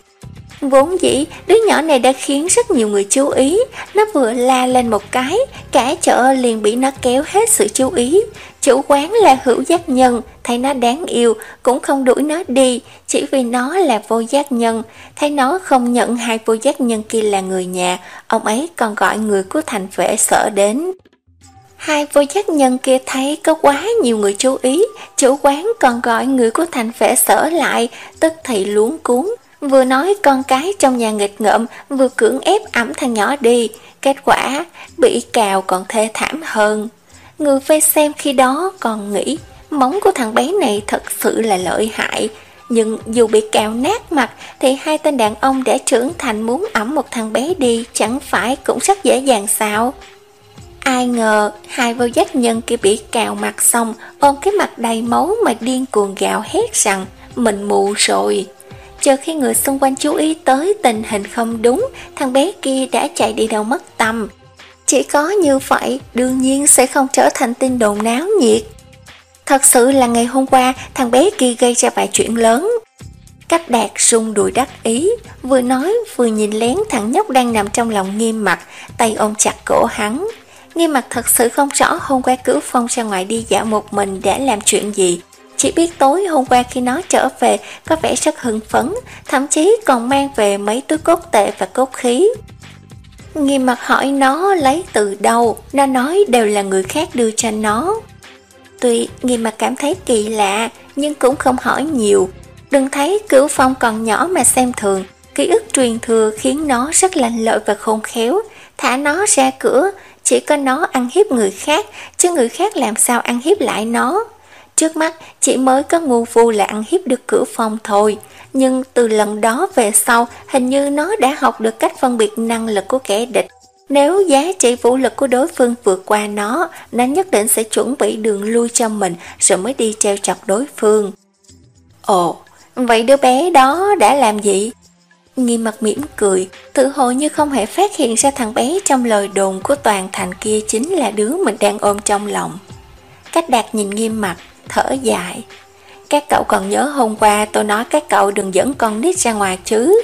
Vốn dĩ, đứa nhỏ này đã khiến rất nhiều người chú ý, nó vừa la lên một cái, cả chợ liền bị nó kéo hết sự chú ý. Chủ quán là hữu giác nhân, thấy nó đáng yêu, cũng không đuổi nó đi, chỉ vì nó là vô giác nhân. Thấy nó không nhận hai vô giác nhân kia là người nhà, ông ấy còn gọi người của thành vệ sở đến. Hai vô giác nhân kia thấy có quá nhiều người chú ý, chủ quán còn gọi người của thành vệ sở lại, tức thì luống cuống. Vừa nói con cái trong nhà nghịch ngợm, vừa cưỡng ép ẵm thằng nhỏ đi, kết quả bị cào còn thê thảm hơn. Người vây xem khi đó còn nghĩ móng của thằng bé này thật sự là lợi hại, nhưng dù bị cào nát mặt thì hai tên đàn ông đã trưởng thành muốn ẵm một thằng bé đi chẳng phải cũng rất dễ dàng sao? Ai ngờ hai vô giác nhân kia bị cào mặt xong ôm cái mặt đầy máu mà điên cuồng gào hét rằng mình mù rồi. Chờ khi người xung quanh chú ý tới tình hình không đúng, thằng bé kia đã chạy đi đâu mất tăm. Chỉ có như vậy, đương nhiên sẽ không trở thành tin đồn náo nhiệt. Thật sự là ngày hôm qua, thằng bé kia gây ra vài chuyện lớn. Cách Đạt rung đùi đắc ý, vừa nói vừa nhìn lén thằng nhóc đang nằm trong lòng Nghiêm Mặc, tay ôm chặt cổ hắn. Nghiêm Mặc thật sự không rõ hôm qua Cửu Phong ra ngoài đi dạo một mình đã làm chuyện gì. Chỉ biết tối hôm qua khi nó trở về có vẻ rất hưng phấn, thậm chí còn mang về mấy túi cốt tệ và cốt khí. Nghiêm Mặc hỏi nó lấy từ đâu, nó nói đều là người khác đưa cho nó. Tuy Nghiêm Mặc cảm thấy kỳ lạ, nhưng cũng không hỏi nhiều. Đừng thấy Cửu Phong còn nhỏ mà xem thường, ký ức truyền thừa khiến nó rất lanh lợi và khôn khéo. Thả nó ra cửa, chỉ có nó ăn hiếp người khác, chứ người khác làm sao ăn hiếp lại nó. Trước mắt chỉ mới có ngu phu là ăn hiếp được Cửu Phong thôi, nhưng từ lần đó về sau hình như nó đã học được cách phân biệt năng lực của kẻ địch. Nếu giá trị vũ lực của đối phương vượt qua nó, nó nhất định sẽ chuẩn bị đường lui cho mình rồi mới đi trêu chọc đối phương. Ồ, vậy đứa bé đó đã làm gì? Nghiêm Mặc mỉm cười, tự hồ như không hề phát hiện ra thằng bé trong lời đồn của toàn thành kia chính là đứa mình đang ôm trong lòng. Cách Đạt nhìn Nghiêm Mặc, thở dài. Các cậu còn nhớ hôm qua tôi nói các cậu đừng dẫn con nít ra ngoài chứ?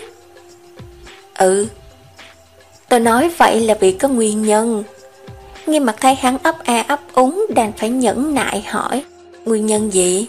Ừ. Tôi nói vậy là vì có nguyên nhân. Nghiêm Mặc thấy hắn ấp a ấp úng đành phải nhẫn nại hỏi. Nguyên nhân gì?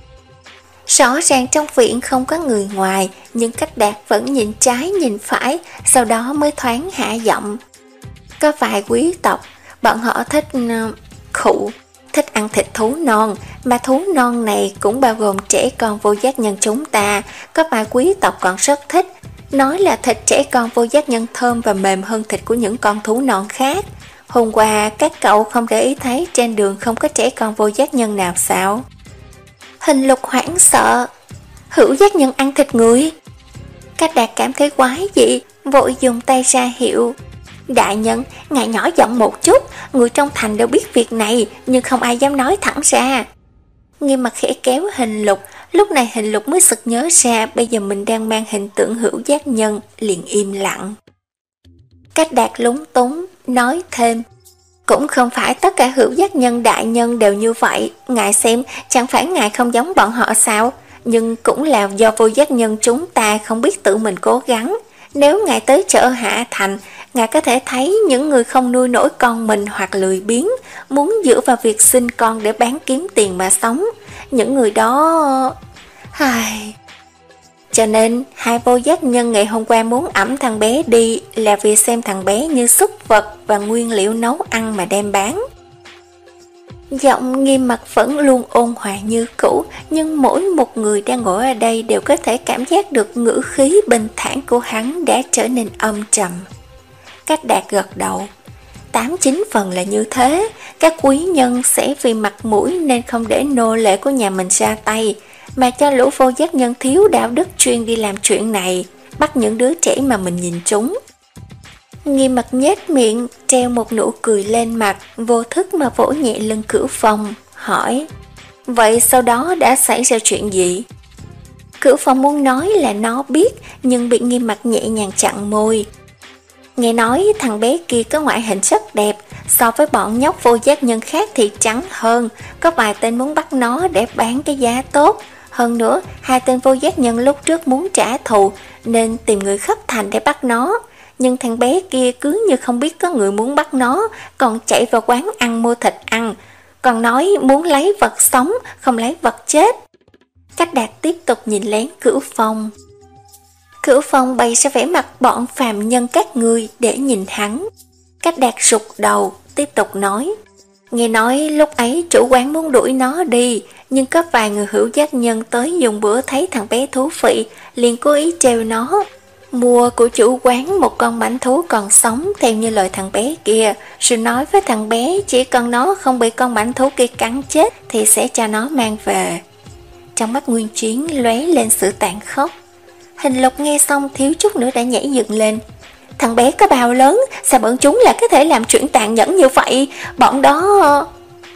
Rõ ràng trong viện không có người ngoài, nhưng Cách Đạt vẫn nhìn trái nhìn phải, sau đó mới thoáng hạ giọng. Có vài quý tộc, bọn họ thích khụ, thích ăn thịt thú non, mà thú non này cũng bao gồm trẻ con vô giác nhân chúng ta. Có vài quý tộc còn rất thích, nói là thịt trẻ con vô giác nhân thơm và mềm hơn thịt của những con thú non khác. Hôm qua các cậu không để ý thấy trên đường không có trẻ con vô giác nhân nào sao? Hình Lục hoảng sợ. Hữu giác nhân ăn thịt người? Cách Đạt cảm thấy quái dị, vội dùng tay ra hiệu. Đại nhân, ngài nhỏ giọng một chút, người trong thành đều biết việc này, nhưng không ai dám nói thẳng ra. Nghiêm Mặc khẽ kéo Hình Lục, lúc này Hình Lục mới sực nhớ ra bây giờ mình đang mang hình tượng hữu giác nhân, liền im lặng. Cách Đạt lúng túng, nói thêm. Cũng không phải tất cả hữu giác nhân đại nhân đều như vậy, ngài xem, chẳng phải ngài không giống bọn họ sao? Nhưng cũng là do vô giác nhân chúng ta không biết tự mình cố gắng. Nếu ngài tới chợ Hạ Thành, ngài có thể thấy những người không nuôi nổi con mình hoặc lười biếng, muốn dựa vào việc sinh con để bán kiếm tiền mà sống. Những người đó... Ai... Cho nên, hai vô giác nhân ngày hôm qua muốn ẵm thằng bé đi là vì xem thằng bé như súc vật và nguyên liệu nấu ăn mà đem bán. Giọng Nghiêm Mặc vẫn luôn ôn hòa như cũ, nhưng mỗi một người đang ngồi ở đây đều có thể cảm giác được ngữ khí bình thản của hắn đã trở nên âm trầm. Cách Đạt gật đầu. tám chín phần là như thế. Các quý nhân sẽ vì mặt mũi nên không để nô lệ của nhà mình ra tay, mà cho lũ vô giác nhân thiếu đạo đức chuyên đi làm chuyện này, bắt những đứa trẻ mà mình nhìn trúng. Nghiêm Mặt nhếch miệng, treo một nụ cười lên mặt, vô thức mà vỗ nhẹ lưng Cửu Phong, hỏi: vậy sau đó đã xảy ra chuyện gì? Cửu Phong muốn nói là nó biết, nhưng bị Nghiêm Mặt nhẹ nhàng chặn môi. Nghe nói thằng bé kia có ngoại hình rất đẹp, so với bọn nhóc vô giác nhân khác thì trắng hơn, có vài tên muốn bắt nó để bán cái giá tốt. Hơn nữa, hai tên vô giác nhân lúc trước muốn trả thù nên tìm người khắp thành để bắt nó. Nhưng thằng bé kia cứ như không biết có người muốn bắt nó, còn chạy vào quán ăn mua thịt ăn, còn nói muốn lấy vật sống, không lấy vật chết. Cách Đạt tiếp tục nhìn lén Cửu Phong. Cửu Phong bày ra vẻ mặt bọn phàm nhân các ngươi để nhìn hắn. Cách Đạt rụt đầu, tiếp tục nói: nghe nói lúc ấy chủ quán muốn đuổi nó đi, nhưng có vài người hữu giác nhân tới dùng bữa thấy thằng bé thú vị, liền cố ý trêu nó. Mua của chủ quán một con mãnh thú còn sống theo như lời thằng bé kia, rồi nói với thằng bé chỉ cần nó không bị con mãnh thú kia cắn chết thì sẽ cho nó mang về. Trong mắt Nguyên Chiến lóe lên sự tàn khốc. Hình Lục nghe xong thiếu chút nữa đã nhảy dựng lên. Thằng bé có bao lớn, sao bọn chúng lại có thể làm chuyện tàn nhẫn như vậy? Bọn đó...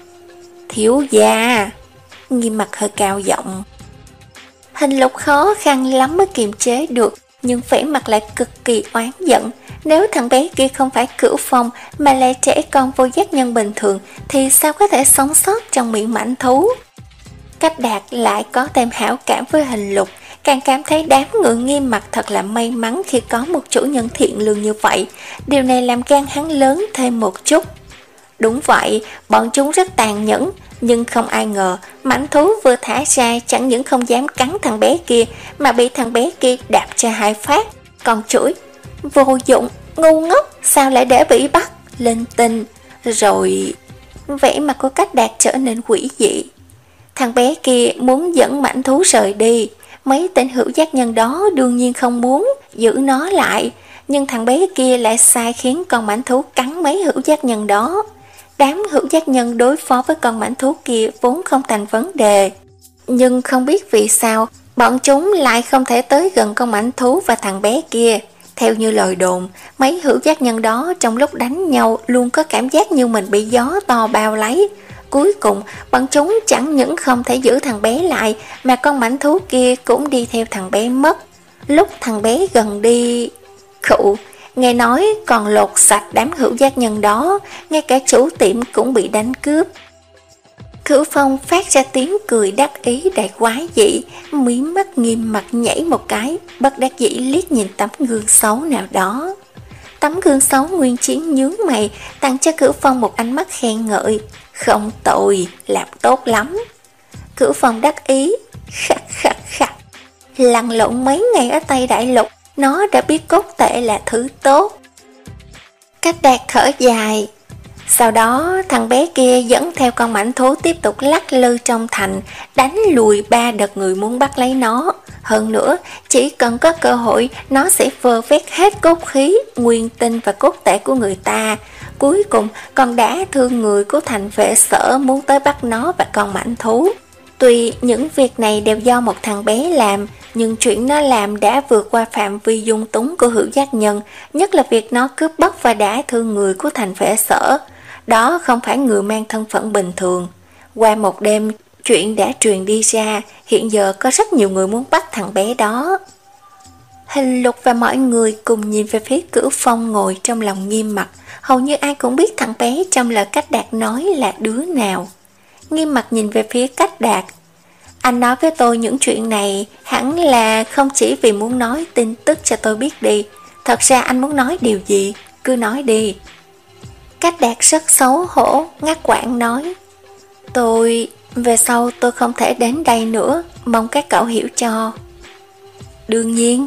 Thiếu gia. Nghiêm Mặt hơi cao giọng. Hình Lục khó khăn lắm mới kiềm chế được, nhưng vẻ mặt lại cực kỳ oán giận. Nếu thằng bé kia không phải Cửu Phong mà là trẻ con vô giác nhân bình thường thì sao có thể sống sót trong miệng mãnh thú? Cách Đạt lại có thêm hảo cảm với Hình Lục, càng cảm thấy đám người Nghiêm Mặt thật là may mắn khi có một chủ nhân thiện lương như vậy. Điều này làm gan hắn lớn thêm một chút. Đúng vậy, bọn chúng rất tàn nhẫn, nhưng không ai ngờ mãnh thú vừa thả ra chẳng những không dám cắn thằng bé kia mà bị thằng bé kia đạp cho hai phát, còn chửi: vô dụng, ngu ngốc, sao lại để bị bắt, linh tinh. Rồi vẻ mặt của Cách Đạt trở nên quỷ dị. Thằng bé kia muốn dẫn mãnh thú rời đi, mấy tên hữu giác nhân đó đương nhiên không muốn giữ nó lại, nhưng thằng bé kia lại sai khiến con mãnh thú cắn mấy hữu giác nhân đó. Đám hữu giác nhân đối phó với con mãnh thú kia vốn không thành vấn đề, nhưng không biết vì sao bọn chúng lại không thể tới gần con mãnh thú và thằng bé kia. Theo như lời đồn, mấy hữu giác nhân đó trong lúc đánh nhau luôn có cảm giác như mình bị gió to bao lấy. Cuối cùng, bọn chúng chẳng những không thể giữ thằng bé lại, mà con mãnh thú kia cũng đi theo thằng bé mất. Lúc thằng bé gần đi... Khụ, nghe nói còn lột sạch đám hữu giác nhân đó, ngay cả chủ tiệm cũng bị đánh cướp. Cửu Phong phát ra tiếng cười đắc ý đầy quái dị, mí mắt Nghiêm Mặt nhảy một cái, bất đắc dĩ liếc nhìn tấm gương xấu nào đó. Tấm gương xấu Nguyên Chiến nhướng mày, tặng cho Cửu Phong một ánh mắt khen ngợi. Không tồi, làm tốt lắm. Cửu Phong đắc ý, khắc khắc khắc. Lăn lộn mấy ngày ở Tây Đại Lục, nó đã biết cốt tệ là thứ tốt. Cách Đạt thở dài. Sau đó thằng bé kia dẫn theo con mãnh thú tiếp tục lắc lư trong thành, đánh lùi ba đợt người muốn bắt lấy nó. Hơn nữa, chỉ cần có cơ hội, nó sẽ vơ vét hết cốt khí, nguyên tinh và cốt tệ của người ta. Cuối cùng còn đã thương người của thành vệ sở muốn tới bắt nó và con mãnh thú. Tuy những việc này đều do một thằng bé làm, nhưng chuyện nó làm đã vượt qua phạm vi dung túng của hữu giác nhân, nhất là việc nó cướp bóc và đã thương người của thành vệ sở. Đó không phải người mang thân phận bình thường. Qua một đêm, chuyện đã truyền đi ra, hiện giờ có rất nhiều người muốn bắt thằng bé đó. Hình Lục và mọi người cùng nhìn về phía Cửu Phong ngồi trong lòng Nghiêm Mặt. Hầu như ai cũng biết thằng bé trong lời Cách Đạt nói là đứa nào. Nghiêm Mặt nhìn về phía Cách Đạt. Anh nói với tôi những chuyện này hẳn là không chỉ vì muốn nói tin tức cho tôi biết đi. Thật ra anh muốn nói điều gì, cứ nói đi. Cách Đạt rất xấu hổ, ngắt quãng nói. Tôi... về sau tôi không thể đến đây nữa, mong các cậu hiểu cho. Đương nhiên.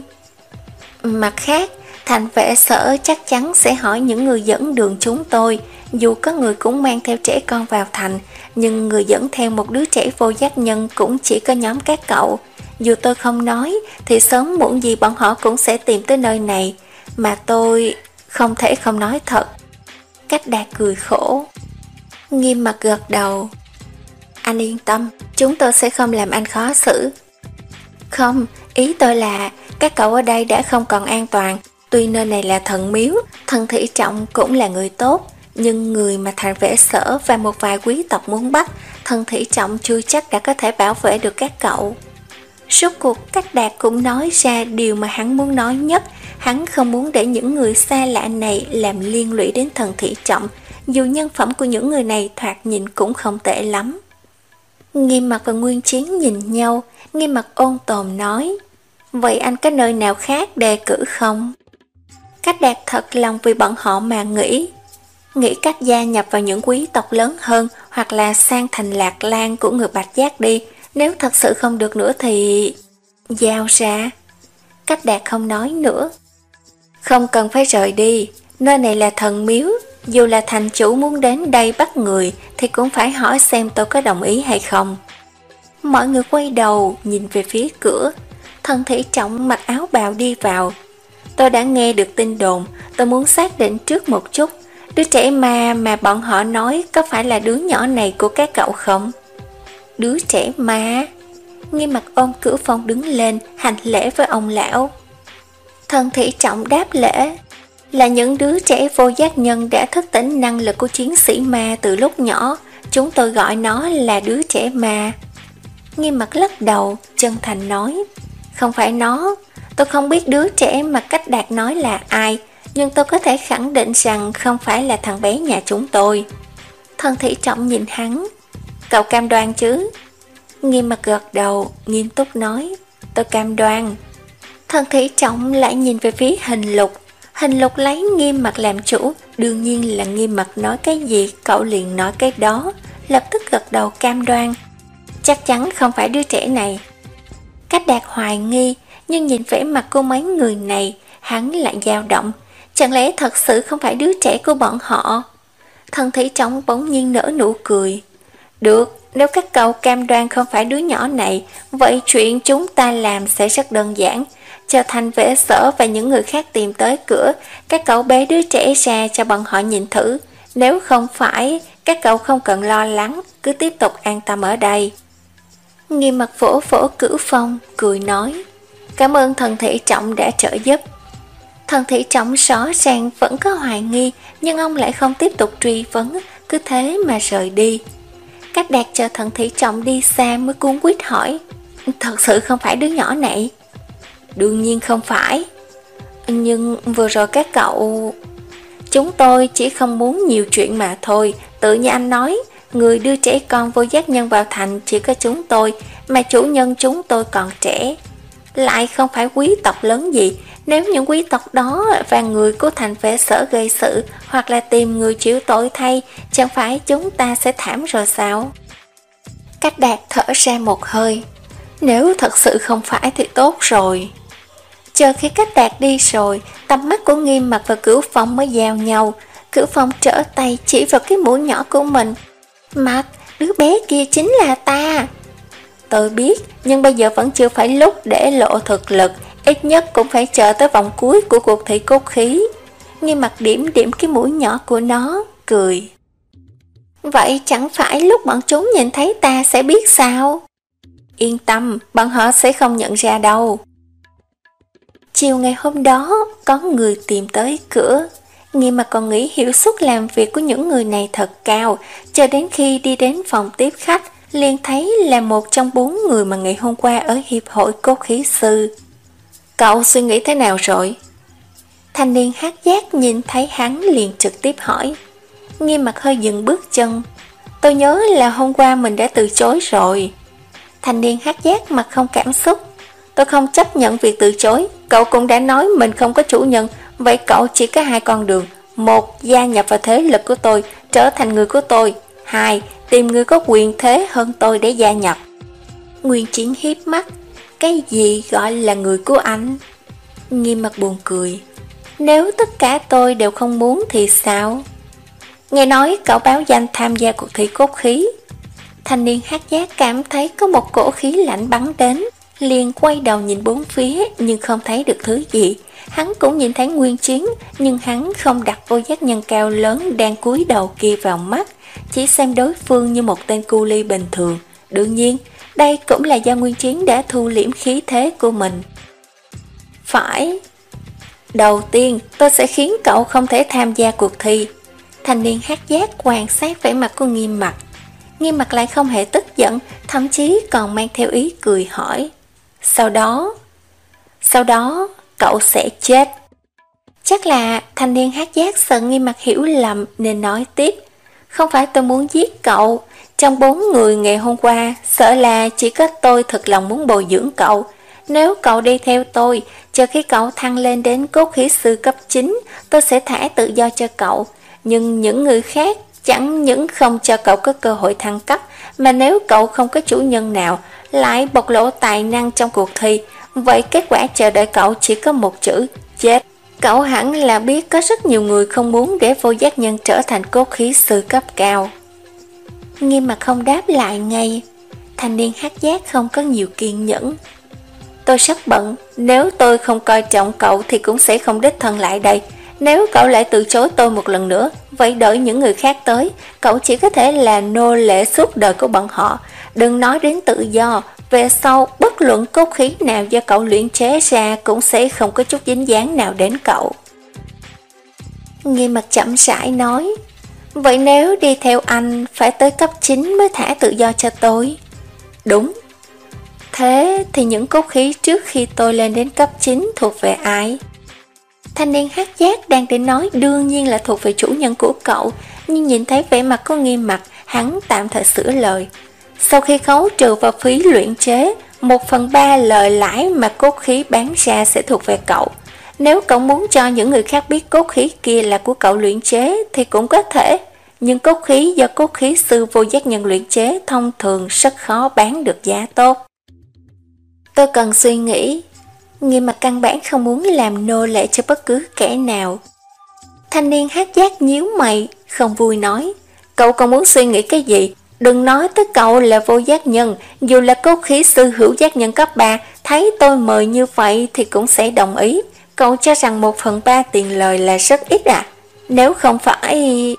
Mặt khác, thành vệ sở chắc chắn sẽ hỏi những người dẫn đường chúng tôi. Dù có người cũng mang theo trẻ con vào thành, nhưng người dẫn theo một đứa trẻ vô giác nhân cũng chỉ có nhóm các cậu. Dù tôi không nói, thì sớm muộn gì bọn họ cũng sẽ tìm tới nơi này. Mà tôi không thể không nói thật. Cách Đạt cười khổ. Nghiêm mặt gật đầu. Anh yên tâm, chúng tôi sẽ không làm anh khó xử. Không, ý tôi là các cậu ở đây đã không còn an toàn. Tuy nơi này là thần miếu, thần Thủy Trọng cũng là người tốt, nhưng người mà Thành Vệ Sở và một vài quý tộc muốn bắt, thần Thủy Trọng chưa chắc đã có thể bảo vệ được các cậu. Rốt cuộc Cách Đạt cũng nói ra điều mà hắn muốn nói nhất. Hắn không muốn để những người xa lạ này làm liên lụy đến thần Thủy Trọng, dù nhân phẩm của những người này thoạt nhìn cũng không tệ lắm. Nghiêm Mặt và Nguyên Chiến nhìn nhau. Nghiêm Mặt ôn tồn nói, vậy anh có nơi nào khác đề cử không? Cách Đạt thật lòng vì bọn họ mà nghĩ. Nghĩ cách gia nhập vào những quý tộc lớn hơn, hoặc là sang thành Lạc Lang của người Bạch Giác đi. Nếu thật sự không được nữa thì... giao ra. Cách Đạt không nói nữa. Không cần phải rời đi, nơi này là thần miếu. Dù là thành chủ muốn đến đây bắt người thì cũng phải hỏi xem tôi có đồng ý hay không. Mọi người quay đầu nhìn về phía cửa. Thần Thủy Trọng mặc áo bào đi vào. Tôi đã nghe được tin đồn, tôi muốn xác định trước một chút. Đứa trẻ ma mà bọn họ nói có phải là đứa nhỏ này của các cậu không? Đứa trẻ ma? Nghiêm Mặt ôm cửa phòng đứng lên hành lễ với ông lão. Thần Thủy Trọng đáp lễ. Là những đứa trẻ vô giác nhân đã thức tỉnh năng lực của chiến sĩ ma từ lúc nhỏ. Chúng tôi gọi nó là đứa trẻ ma. Nghiêm Mặt lắc đầu, chân thành nói, không phải nó. Tôi không biết đứa trẻ mà Cách Đạt nói là ai, nhưng tôi có thể khẳng định rằng không phải là thằng bé nhà chúng tôi. Thần Thủy Trọng nhìn hắn. Cậu cam đoan chứ? Nghiêm Mặt gật đầu, nghiêm túc nói, tôi cam đoan. Thần Thủy Trọng lại nhìn về phía Hình Lục. Hình Lục lấy Nghiêm Mặt làm chủ, đương nhiên là Nghiêm Mặt nói cái gì cậu liền nói cái đó, lập tức gật đầu cam đoan. Chắc chắn không phải đứa trẻ này. Cách Đạt hoài nghi, nhưng nhìn vẻ mặt của mấy người này, hắn lại dao động. Chẳng lẽ thật sự không phải đứa trẻ của bọn họ? Thần Thủy Trọng bỗng nhiên nở nụ cười. Được, nếu các cậu cam đoan không phải đứa nhỏ này, vậy chuyện chúng ta làm sẽ rất đơn giản. Chờ Thành Vệ Sở và những người khác tìm tới cửa, các cậu bế đứa trẻ ra cho bọn họ nhìn thử. Nếu không phải, các cậu không cần lo lắng, cứ tiếp tục an tâm ở đây. Nghiêm Mặt vỗ vỗ cửu phong, cười nói, cảm ơn thần Thủy Trọng đã trợ giúp. Thần Thủy Trọng rõ ràng vẫn có hoài nghi, nhưng ông lại không tiếp tục truy vấn, cứ thế mà rời đi. Cách Đạt chờ thần Thủy Trọng đi xa mới cuống quýt hỏi, thật sự không phải đứa nhỏ này? Đương nhiên không phải. Nhưng vừa rồi các cậu... Chúng tôi chỉ không muốn nhiều chuyện mà thôi. Tự như anh nói, người đưa trẻ con vô giác nhân vào thành chỉ có chúng tôi, mà chủ nhân chúng tôi còn trẻ, lại không phải quý tộc lớn gì. Nếu những quý tộc đó và người của Thành Vệ Sở gây sự, hoặc là tìm người chịu tội thay, chẳng phải chúng ta sẽ thảm rồi sao? Cách Đạt thở ra một hơi. Nếu thật sự không phải thì tốt rồi. Chờ khi Cách Đạt đi rồi, tầm mắt của Nghiêm Mặt và Cửu Phong mới giao nhau. Cửu Phong trở tay chỉ vào cái mũi nhỏ của mình. Mặt, đứa bé kia chính là ta. Tôi biết, nhưng bây giờ vẫn chưa phải lúc để lộ thực lực. Ít nhất cũng phải chờ tới vòng cuối của cuộc thi cốt khí. Nghiêm Mặt điểm điểm cái mũi nhỏ của nó, cười. Vậy chẳng phải lúc bọn chúng nhìn thấy ta sẽ biết sao? Yên tâm, bọn họ sẽ không nhận ra đâu. Chiều ngày hôm đó, có người tìm tới cửa. Nghiêm Mặt còn nghĩ hiệu suất làm việc của những người này thật cao, cho đến khi đi đến phòng tiếp khách, liền thấy là một trong bốn người mà ngày hôm qua ở Hiệp hội Cốt Khí Sư. Cậu suy nghĩ thế nào rồi? Thanh niên hát giác nhìn thấy hắn liền trực tiếp hỏi. Nghiêm Mặt hơi dừng bước chân. Tôi nhớ là hôm qua mình đã từ chối rồi. Thanh niên hát giác mặt không cảm xúc. Tôi không chấp nhận việc từ chối. Cậu cũng đã nói mình không có chủ nhân. Vậy cậu chỉ có hai con đường. Một, gia nhập vào thế lực của tôi, trở thành người của tôi. Hai, tìm người có quyền thế hơn tôi để gia nhập. Nguyên Chiến hiếp mắt. Cái gì gọi là người của anh? Nghiêm Mặt buồn cười. Nếu tất cả tôi đều không muốn thì sao? Nghe nói cậu báo danh tham gia cuộc thi cốt khí. Thanh niên hát giác cảm thấy có một cổ khí lạnh bắn đến, liền quay đầu nhìn bốn phía nhưng không thấy được thứ gì. hắn cũng nhìn thấy Nguyên Chiến, nhưng hắn không đặt Vô Giác Nhân cao lớn đang cúi đầu kia vào mắt, chỉ xem đối phương như một tên cu ly bình thường. Đương nhiên, đây cũng là do Nguyên Chiến đã thu liễm khí thế của mình. Phải. Đầu tiên, tôi sẽ khiến cậu không thể tham gia cuộc thi. Thanh niên hát giác quan sát vẻ mặt của Nghiêm Mặc. Nghiêm Mặc lại không hề tức giận, thậm chí còn mang theo ý cười hỏi. Sau đó, sau đó cậu sẽ chết. Chắc là thanh niên hát giác sợ Nghiêm Mặc hiểu lầm nên nói tiếp. Không phải tôi muốn giết cậu, trong bốn người ngày hôm qua, sợ là chỉ có tôi thật lòng muốn bồi dưỡng cậu. Nếu cậu đi theo tôi, chờ khi cậu thăng lên đến cốt khí sư cấp chín, tôi sẽ thả tự do cho cậu. Nhưng những người khác chẳng những không cho cậu có cơ hội thăng cấp, mà nếu cậu không có chủ nhân nào lại bộc lộ tài năng trong cuộc thi, vậy kết quả chờ đợi cậu chỉ có một chữ: chết. Cậu hẳn là biết có rất nhiều người không muốn để Vô Giác Nhân trở thành cốt khí sư cấp cao. Nghiêm Mặc không đáp lại ngay. Thanh niên hát giác không có nhiều kiên nhẫn. Tôi rất bận, nếu tôi không coi trọng cậu thì cũng sẽ không đích thân lại đây. Nếu cậu lại từ chối tôi một lần nữa, vậy đợi những người khác tới, cậu chỉ có thể là nô lệ suốt đời của bọn họ. Đừng nói đến tự do, về sau bất luận cốt khí nào do cậu luyện chế ra cũng sẽ không có chút dính dáng nào đến cậu. Nghiêm Mặc chậm rãi nói, vậy nếu đi theo anh phải tới cấp chín mới thả tự do cho tôi? Đúng. Thế thì những cốt khí trước khi tôi lên đến cấp chín thuộc về ai? Thanh niên hát giác đang định nói đương nhiên là thuộc về chủ nhân của cậu, nhưng nhìn thấy vẻ mặt có Nghiêm Mặc, hắn tạm thời sửa lời. Sau khi khấu trừ vào phí luyện chế, một phần ba lời lãi mà cốt khí bán ra sẽ thuộc về cậu. Nếu cậu muốn cho những người khác biết cốt khí kia là của cậu luyện chế thì cũng có thể, nhưng cốt khí do cốt khí sư Vô Giác Nhân luyện chế thông thường rất khó bán được giá tốt. Tôi cần suy nghĩ. Nghiêm Mặc căn bản không muốn làm nô lệ cho bất cứ kẻ nào. Thanh niên hát giác nhíu mày, không vui nói, cậu còn muốn suy nghĩ cái gì? Đừng nói tới cậu là Vô Giác Nhân, dù là cốt khí sư Hữu Giác Nhân cấp ba, thấy tôi mời như vậy thì cũng sẽ đồng ý. Cậu cho rằng một phần ba tiền lời là rất ít à? Nếu không phải...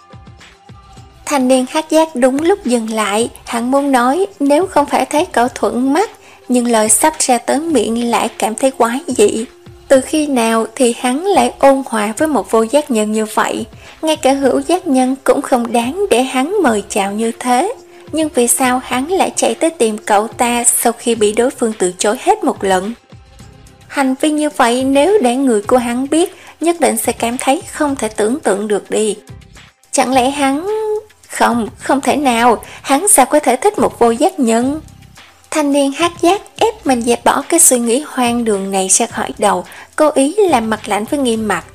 Thanh niên hát giác đúng lúc dừng lại, hắn muốn nói nếu không phải thấy cậu thuận mắt, nhưng lời sắp ra tới miệng lại cảm thấy quái dị. Từ khi nào thì hắn lại ôn hòa với một Vô Giác Nhân như vậy? Ngay cả Hữu Giác Nhân cũng không đáng để hắn mời chào như thế. Nhưng vì sao hắn lại chạy tới tìm cậu ta sau khi bị đối phương từ chối hết một lần? Hành vi như vậy nếu để người của hắn biết, nhất định sẽ cảm thấy không thể tưởng tượng được đi. Chẳng lẽ hắn... Không, không thể nào, hắn sao có thể thích một Vô Giác Nhân? Thanh niên hát giác ép mình dẹp bỏ cái suy nghĩ hoang đường này ra khỏi đầu, cố ý làm mặt lạnh với Nghiêm Mặc.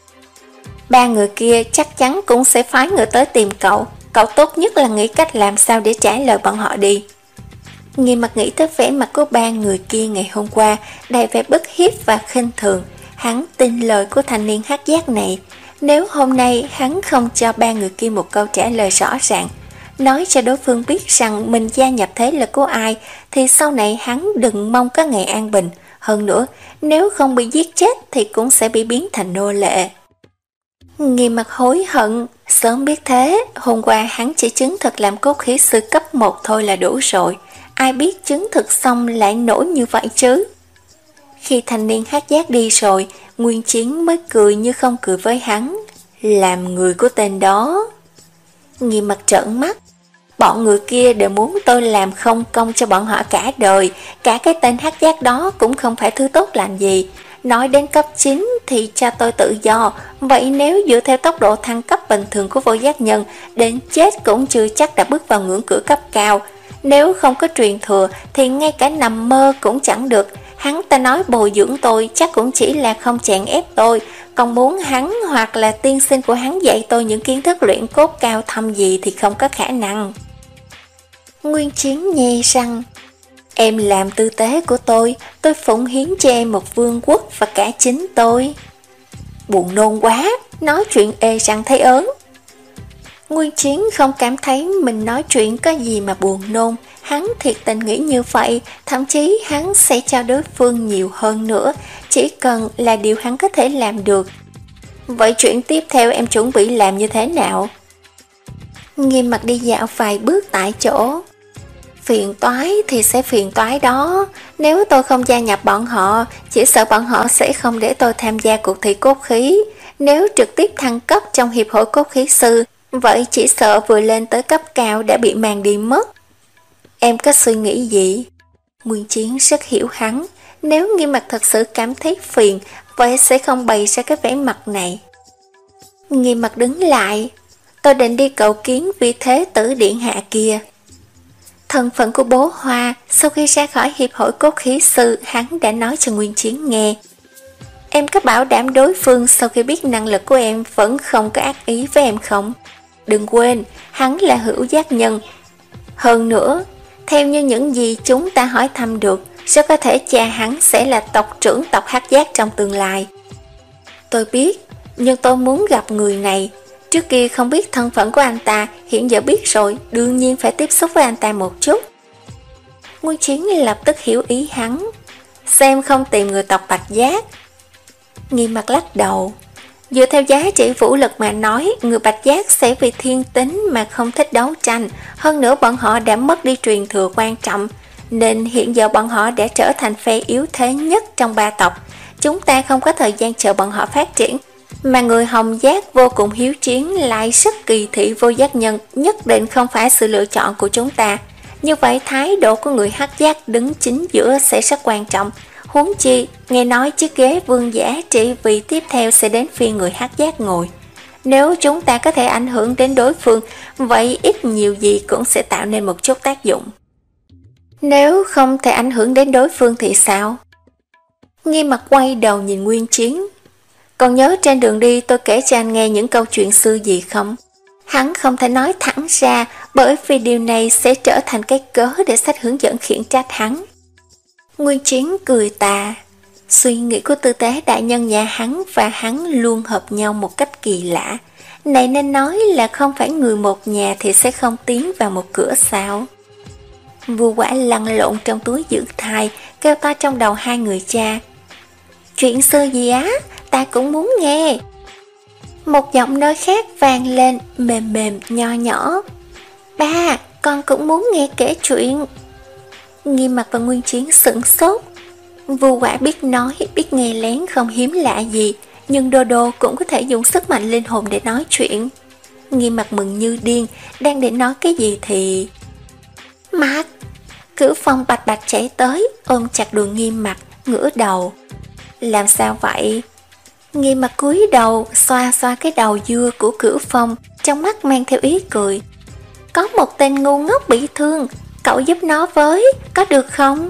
Ba người kia chắc chắn cũng sẽ phái người tới tìm cậu, cậu tốt nhất là nghĩ cách làm sao để trả lời bọn họ đi. Nghiêm Mặc nghĩ tới vẻ mặt của ba người kia ngày hôm qua, đầy vẻ bức hiếp và khinh thường. Hắn tin lời của thanh niên hát giác này. Nếu hôm nay hắn không cho ba người kia một câu trả lời rõ ràng, nói cho đối phương biết rằng mình gia nhập thế lực của ai, thì sau này hắn đừng mong có ngày an bình. Hơn nữa, nếu không bị giết chết thì cũng sẽ bị biến thành nô lệ. Nghiêm Mặc hối hận, sớm biết thế, hôm qua hắn chỉ chứng thực làm cốt khí sư cấp một thôi là đủ rồi. Ai biết chứng thực xong lại nổi như vậy chứ? Khi thanh niên hát giác đi rồi, Nguyên Chiến mới cười như không cười với hắn. Làm người của tên đó. Nghiêm Mặc trợn mắt. Bọn người kia đều muốn tôi làm không công cho bọn họ cả đời. Cả cái tên hát giác đó cũng không phải thứ tốt lành gì. Nói đến cấp chín thì cho tôi tự do. Vậy nếu dựa theo tốc độ thăng cấp bình thường của Vô Giác Nhân, đến chết cũng chưa chắc đã bước vào ngưỡng cửa cấp cao. Nếu không có truyền thừa thì ngay cả nằm mơ cũng chẳng được. Hắn ta nói bồi dưỡng tôi chắc cũng chỉ là không chèn ép tôi, còn muốn hắn hoặc là tiên sinh của hắn dạy tôi những kiến thức luyện cốt cao thâm gì thì không có khả năng. Nguyên Chiến nhe răng. Em làm tư tế của tôi, tôi phụng hiến cho em một vương quốc và cả chính tôi. Buồn nôn quá, nói chuyện ê răng thấy ớn. Nguyên Chiến không cảm thấy mình nói chuyện có gì mà buồn nôn, Hắn thiệt tình nghĩ như vậy, thậm chí hắn sẽ cho đối phương nhiều hơn nữa, chỉ cần là điều hắn có thể làm được. Vậy chuyện tiếp theo em chuẩn bị làm như thế nào? Nghiêm mặt đi dạo vài bước tại chỗ. Phiền toái thì sẽ phiền toái đó. Nếu tôi không gia nhập bọn họ, chỉ sợ bọn họ sẽ không để tôi tham gia cuộc thi cốt khí. Nếu trực tiếp thăng cấp trong hiệp hội cốt khí sư, vậy chỉ sợ vừa lên tới cấp cao đã bị mang đi mất. Em có suy nghĩ gì? Nguyên Chiến rất hiểu hắn. Nếu Nghiêm mặt thật sự cảm thấy phiền, vậy sẽ không bày ra cái vẻ mặt này. Nghiêm mặt đứng lại. Tôi định đi cầu kiến vị thế tử điện hạ kia. Thân phận của bố Hoa sau khi ra khỏi hiệp hội cốt khí sư, hắn đã nói cho Nguyên Chiến nghe. Em có bảo đảm đối phương sau khi biết năng lực của em vẫn không có ác ý với em không? Đừng quên, hắn là hữu giác nhân. Hơn nữa, theo như những gì chúng ta hỏi thăm được, rất có thể cha hắn sẽ là tộc trưởng tộc Hắc Giác trong tương lai. Tôi biết, nhưng tôi muốn gặp người này. Trước kia không biết thân phận của anh ta, hiện giờ biết rồi, đương nhiên phải tiếp xúc với anh ta một chút. Nguyên Chiến lập tức hiểu ý hắn. Xem không tìm người tộc Bạch Giác. Nghiêm mặt lắc đầu. Dựa theo giá trị vũ lực mà nói, người Bạch Giác sẽ vì thiên tính mà không thích đấu tranh. Hơn nữa bọn họ đã mất đi truyền thừa quan trọng, nên hiện giờ bọn họ đã trở thành phe yếu thế nhất trong ba tộc. Chúng ta không có thời gian chờ bọn họ phát triển. Mà người Hồng Giác vô cùng hiếu chiến lại rất kỳ thị vô giác nhân, nhất định không phải sự lựa chọn của chúng ta. Như vậy thái độ của người Hắc Giác đứng chính giữa sẽ rất quan trọng. Huống chi, nghe nói chiếc ghế vương giả trị vị tiếp theo sẽ đến phiên người Hắc Giác ngồi. Nếu chúng ta có thể ảnh hưởng đến đối phương, vậy ít nhiều gì cũng sẽ tạo nên một chút tác dụng. Nếu không thể ảnh hưởng đến đối phương thì sao? Nghiêm mặt quay đầu nhìn Nguyên Chiến. Còn nhớ trên đường đi tôi kể cho anh nghe những câu chuyện xưa gì không? Hắn không thể nói thẳng ra, bởi vì điều này sẽ trở thành cái cớ để sách hướng dẫn khiển trách hắn. Nguyên Chiến cười tà. Suy nghĩ của tư tế đại nhân nhà hắn và hắn luôn hợp nhau một cách kỳ lạ. Này nên nói là không phải người một nhà thì sẽ không tiến vào một cửa sao? Vua Quả lăn lộn trong túi giữ thai, kêu to trong đầu hai người cha. Chuyện xưa gì á? Ta cũng muốn nghe. Một giọng nói khác vang lên, mềm mềm, nho nhỏ. Ba, con cũng muốn nghe kể chuyện. Nghiêm mặt và Nguyên Chiến sửng sốt. Vua Quả biết nói, biết nghe lén không hiếm lạ gì, nhưng Đô Đô cũng có thể dùng sức mạnh linh hồn để nói chuyện. Nghiêm mặt mừng như điên, đang định nói cái gì thì... Mặt! Cửu Phong bạch bạch chạy tới, ôm chặt đùi Nghiêm mặt, ngửa đầu. Làm sao vậy? Nghiêm mặt cúi đầu, xoa xoa cái đầu dưa của Cửu Phong, trong mắt mang theo ý cười. Có một tên ngu ngốc bị thương, cậu giúp nó với, có được không?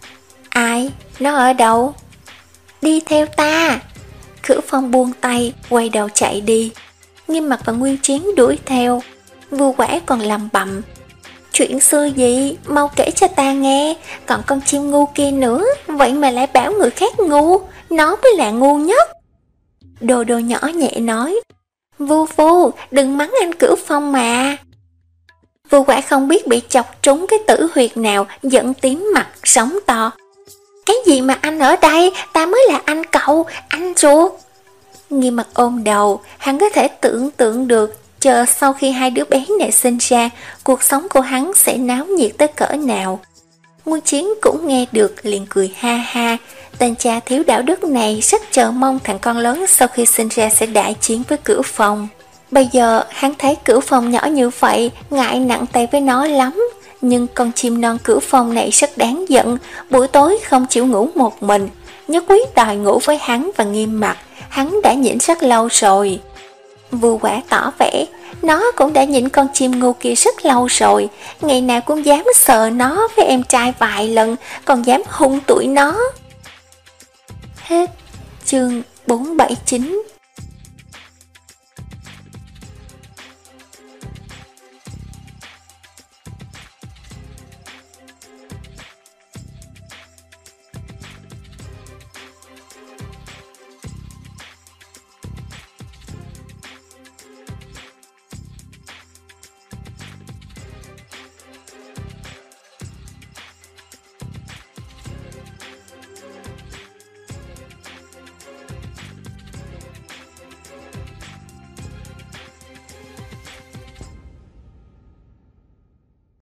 Ai? Nó ở đâu? Đi theo ta. Cửu Phong buông tay, quay đầu chạy đi. Nghiêm mặt và Nguyên Chiến đuổi theo. Vua Quả còn lầm bầm. Chuyện xưa gì? Mau kể cho ta nghe. Còn con chim ngu kia nữa, vậy mà lại bảo người khác ngu. Nó mới là ngu nhất. Đô Đô nhỏ nhẹ nói. Vua Phu, đừng mắng anh Cửu Phong mà. Vua Quả không biết bị chọc trúng cái tử huyệt nào, giận tím mặt, sóng to. Cái gì mà anh ở đây, ta mới là anh cậu, anh ruột. Nghiêm mặt ôm đầu, hắn có thể tưởng tượng được, chờ sau khi hai đứa bé này sinh ra, cuộc sống của hắn sẽ náo nhiệt tới cỡ nào. Nguyên Chiến cũng nghe được, liền cười ha ha. Tên cha thiếu đạo đức này rất chờ mong thằng con lớn sau khi sinh ra sẽ đại chiến với Cửu Phong. Bây giờ hắn thấy Cửu Phong nhỏ như vậy, ngại nặng tay với nó lắm. Nhưng con chim non Cửu Phong này rất đáng giận, buổi tối không chịu ngủ một mình, nhất quyết đòi ngủ với hắn và Nghiêm mặt. Hắn đã nhịn rất lâu rồi. Vua Quả tỏ vẻ, nó cũng đã nhịn con chim ngu kia rất lâu rồi, ngày nào cũng dám sợ nó với em trai vài lần, còn dám hung tụi nó. Hết chương bốn bảy chín.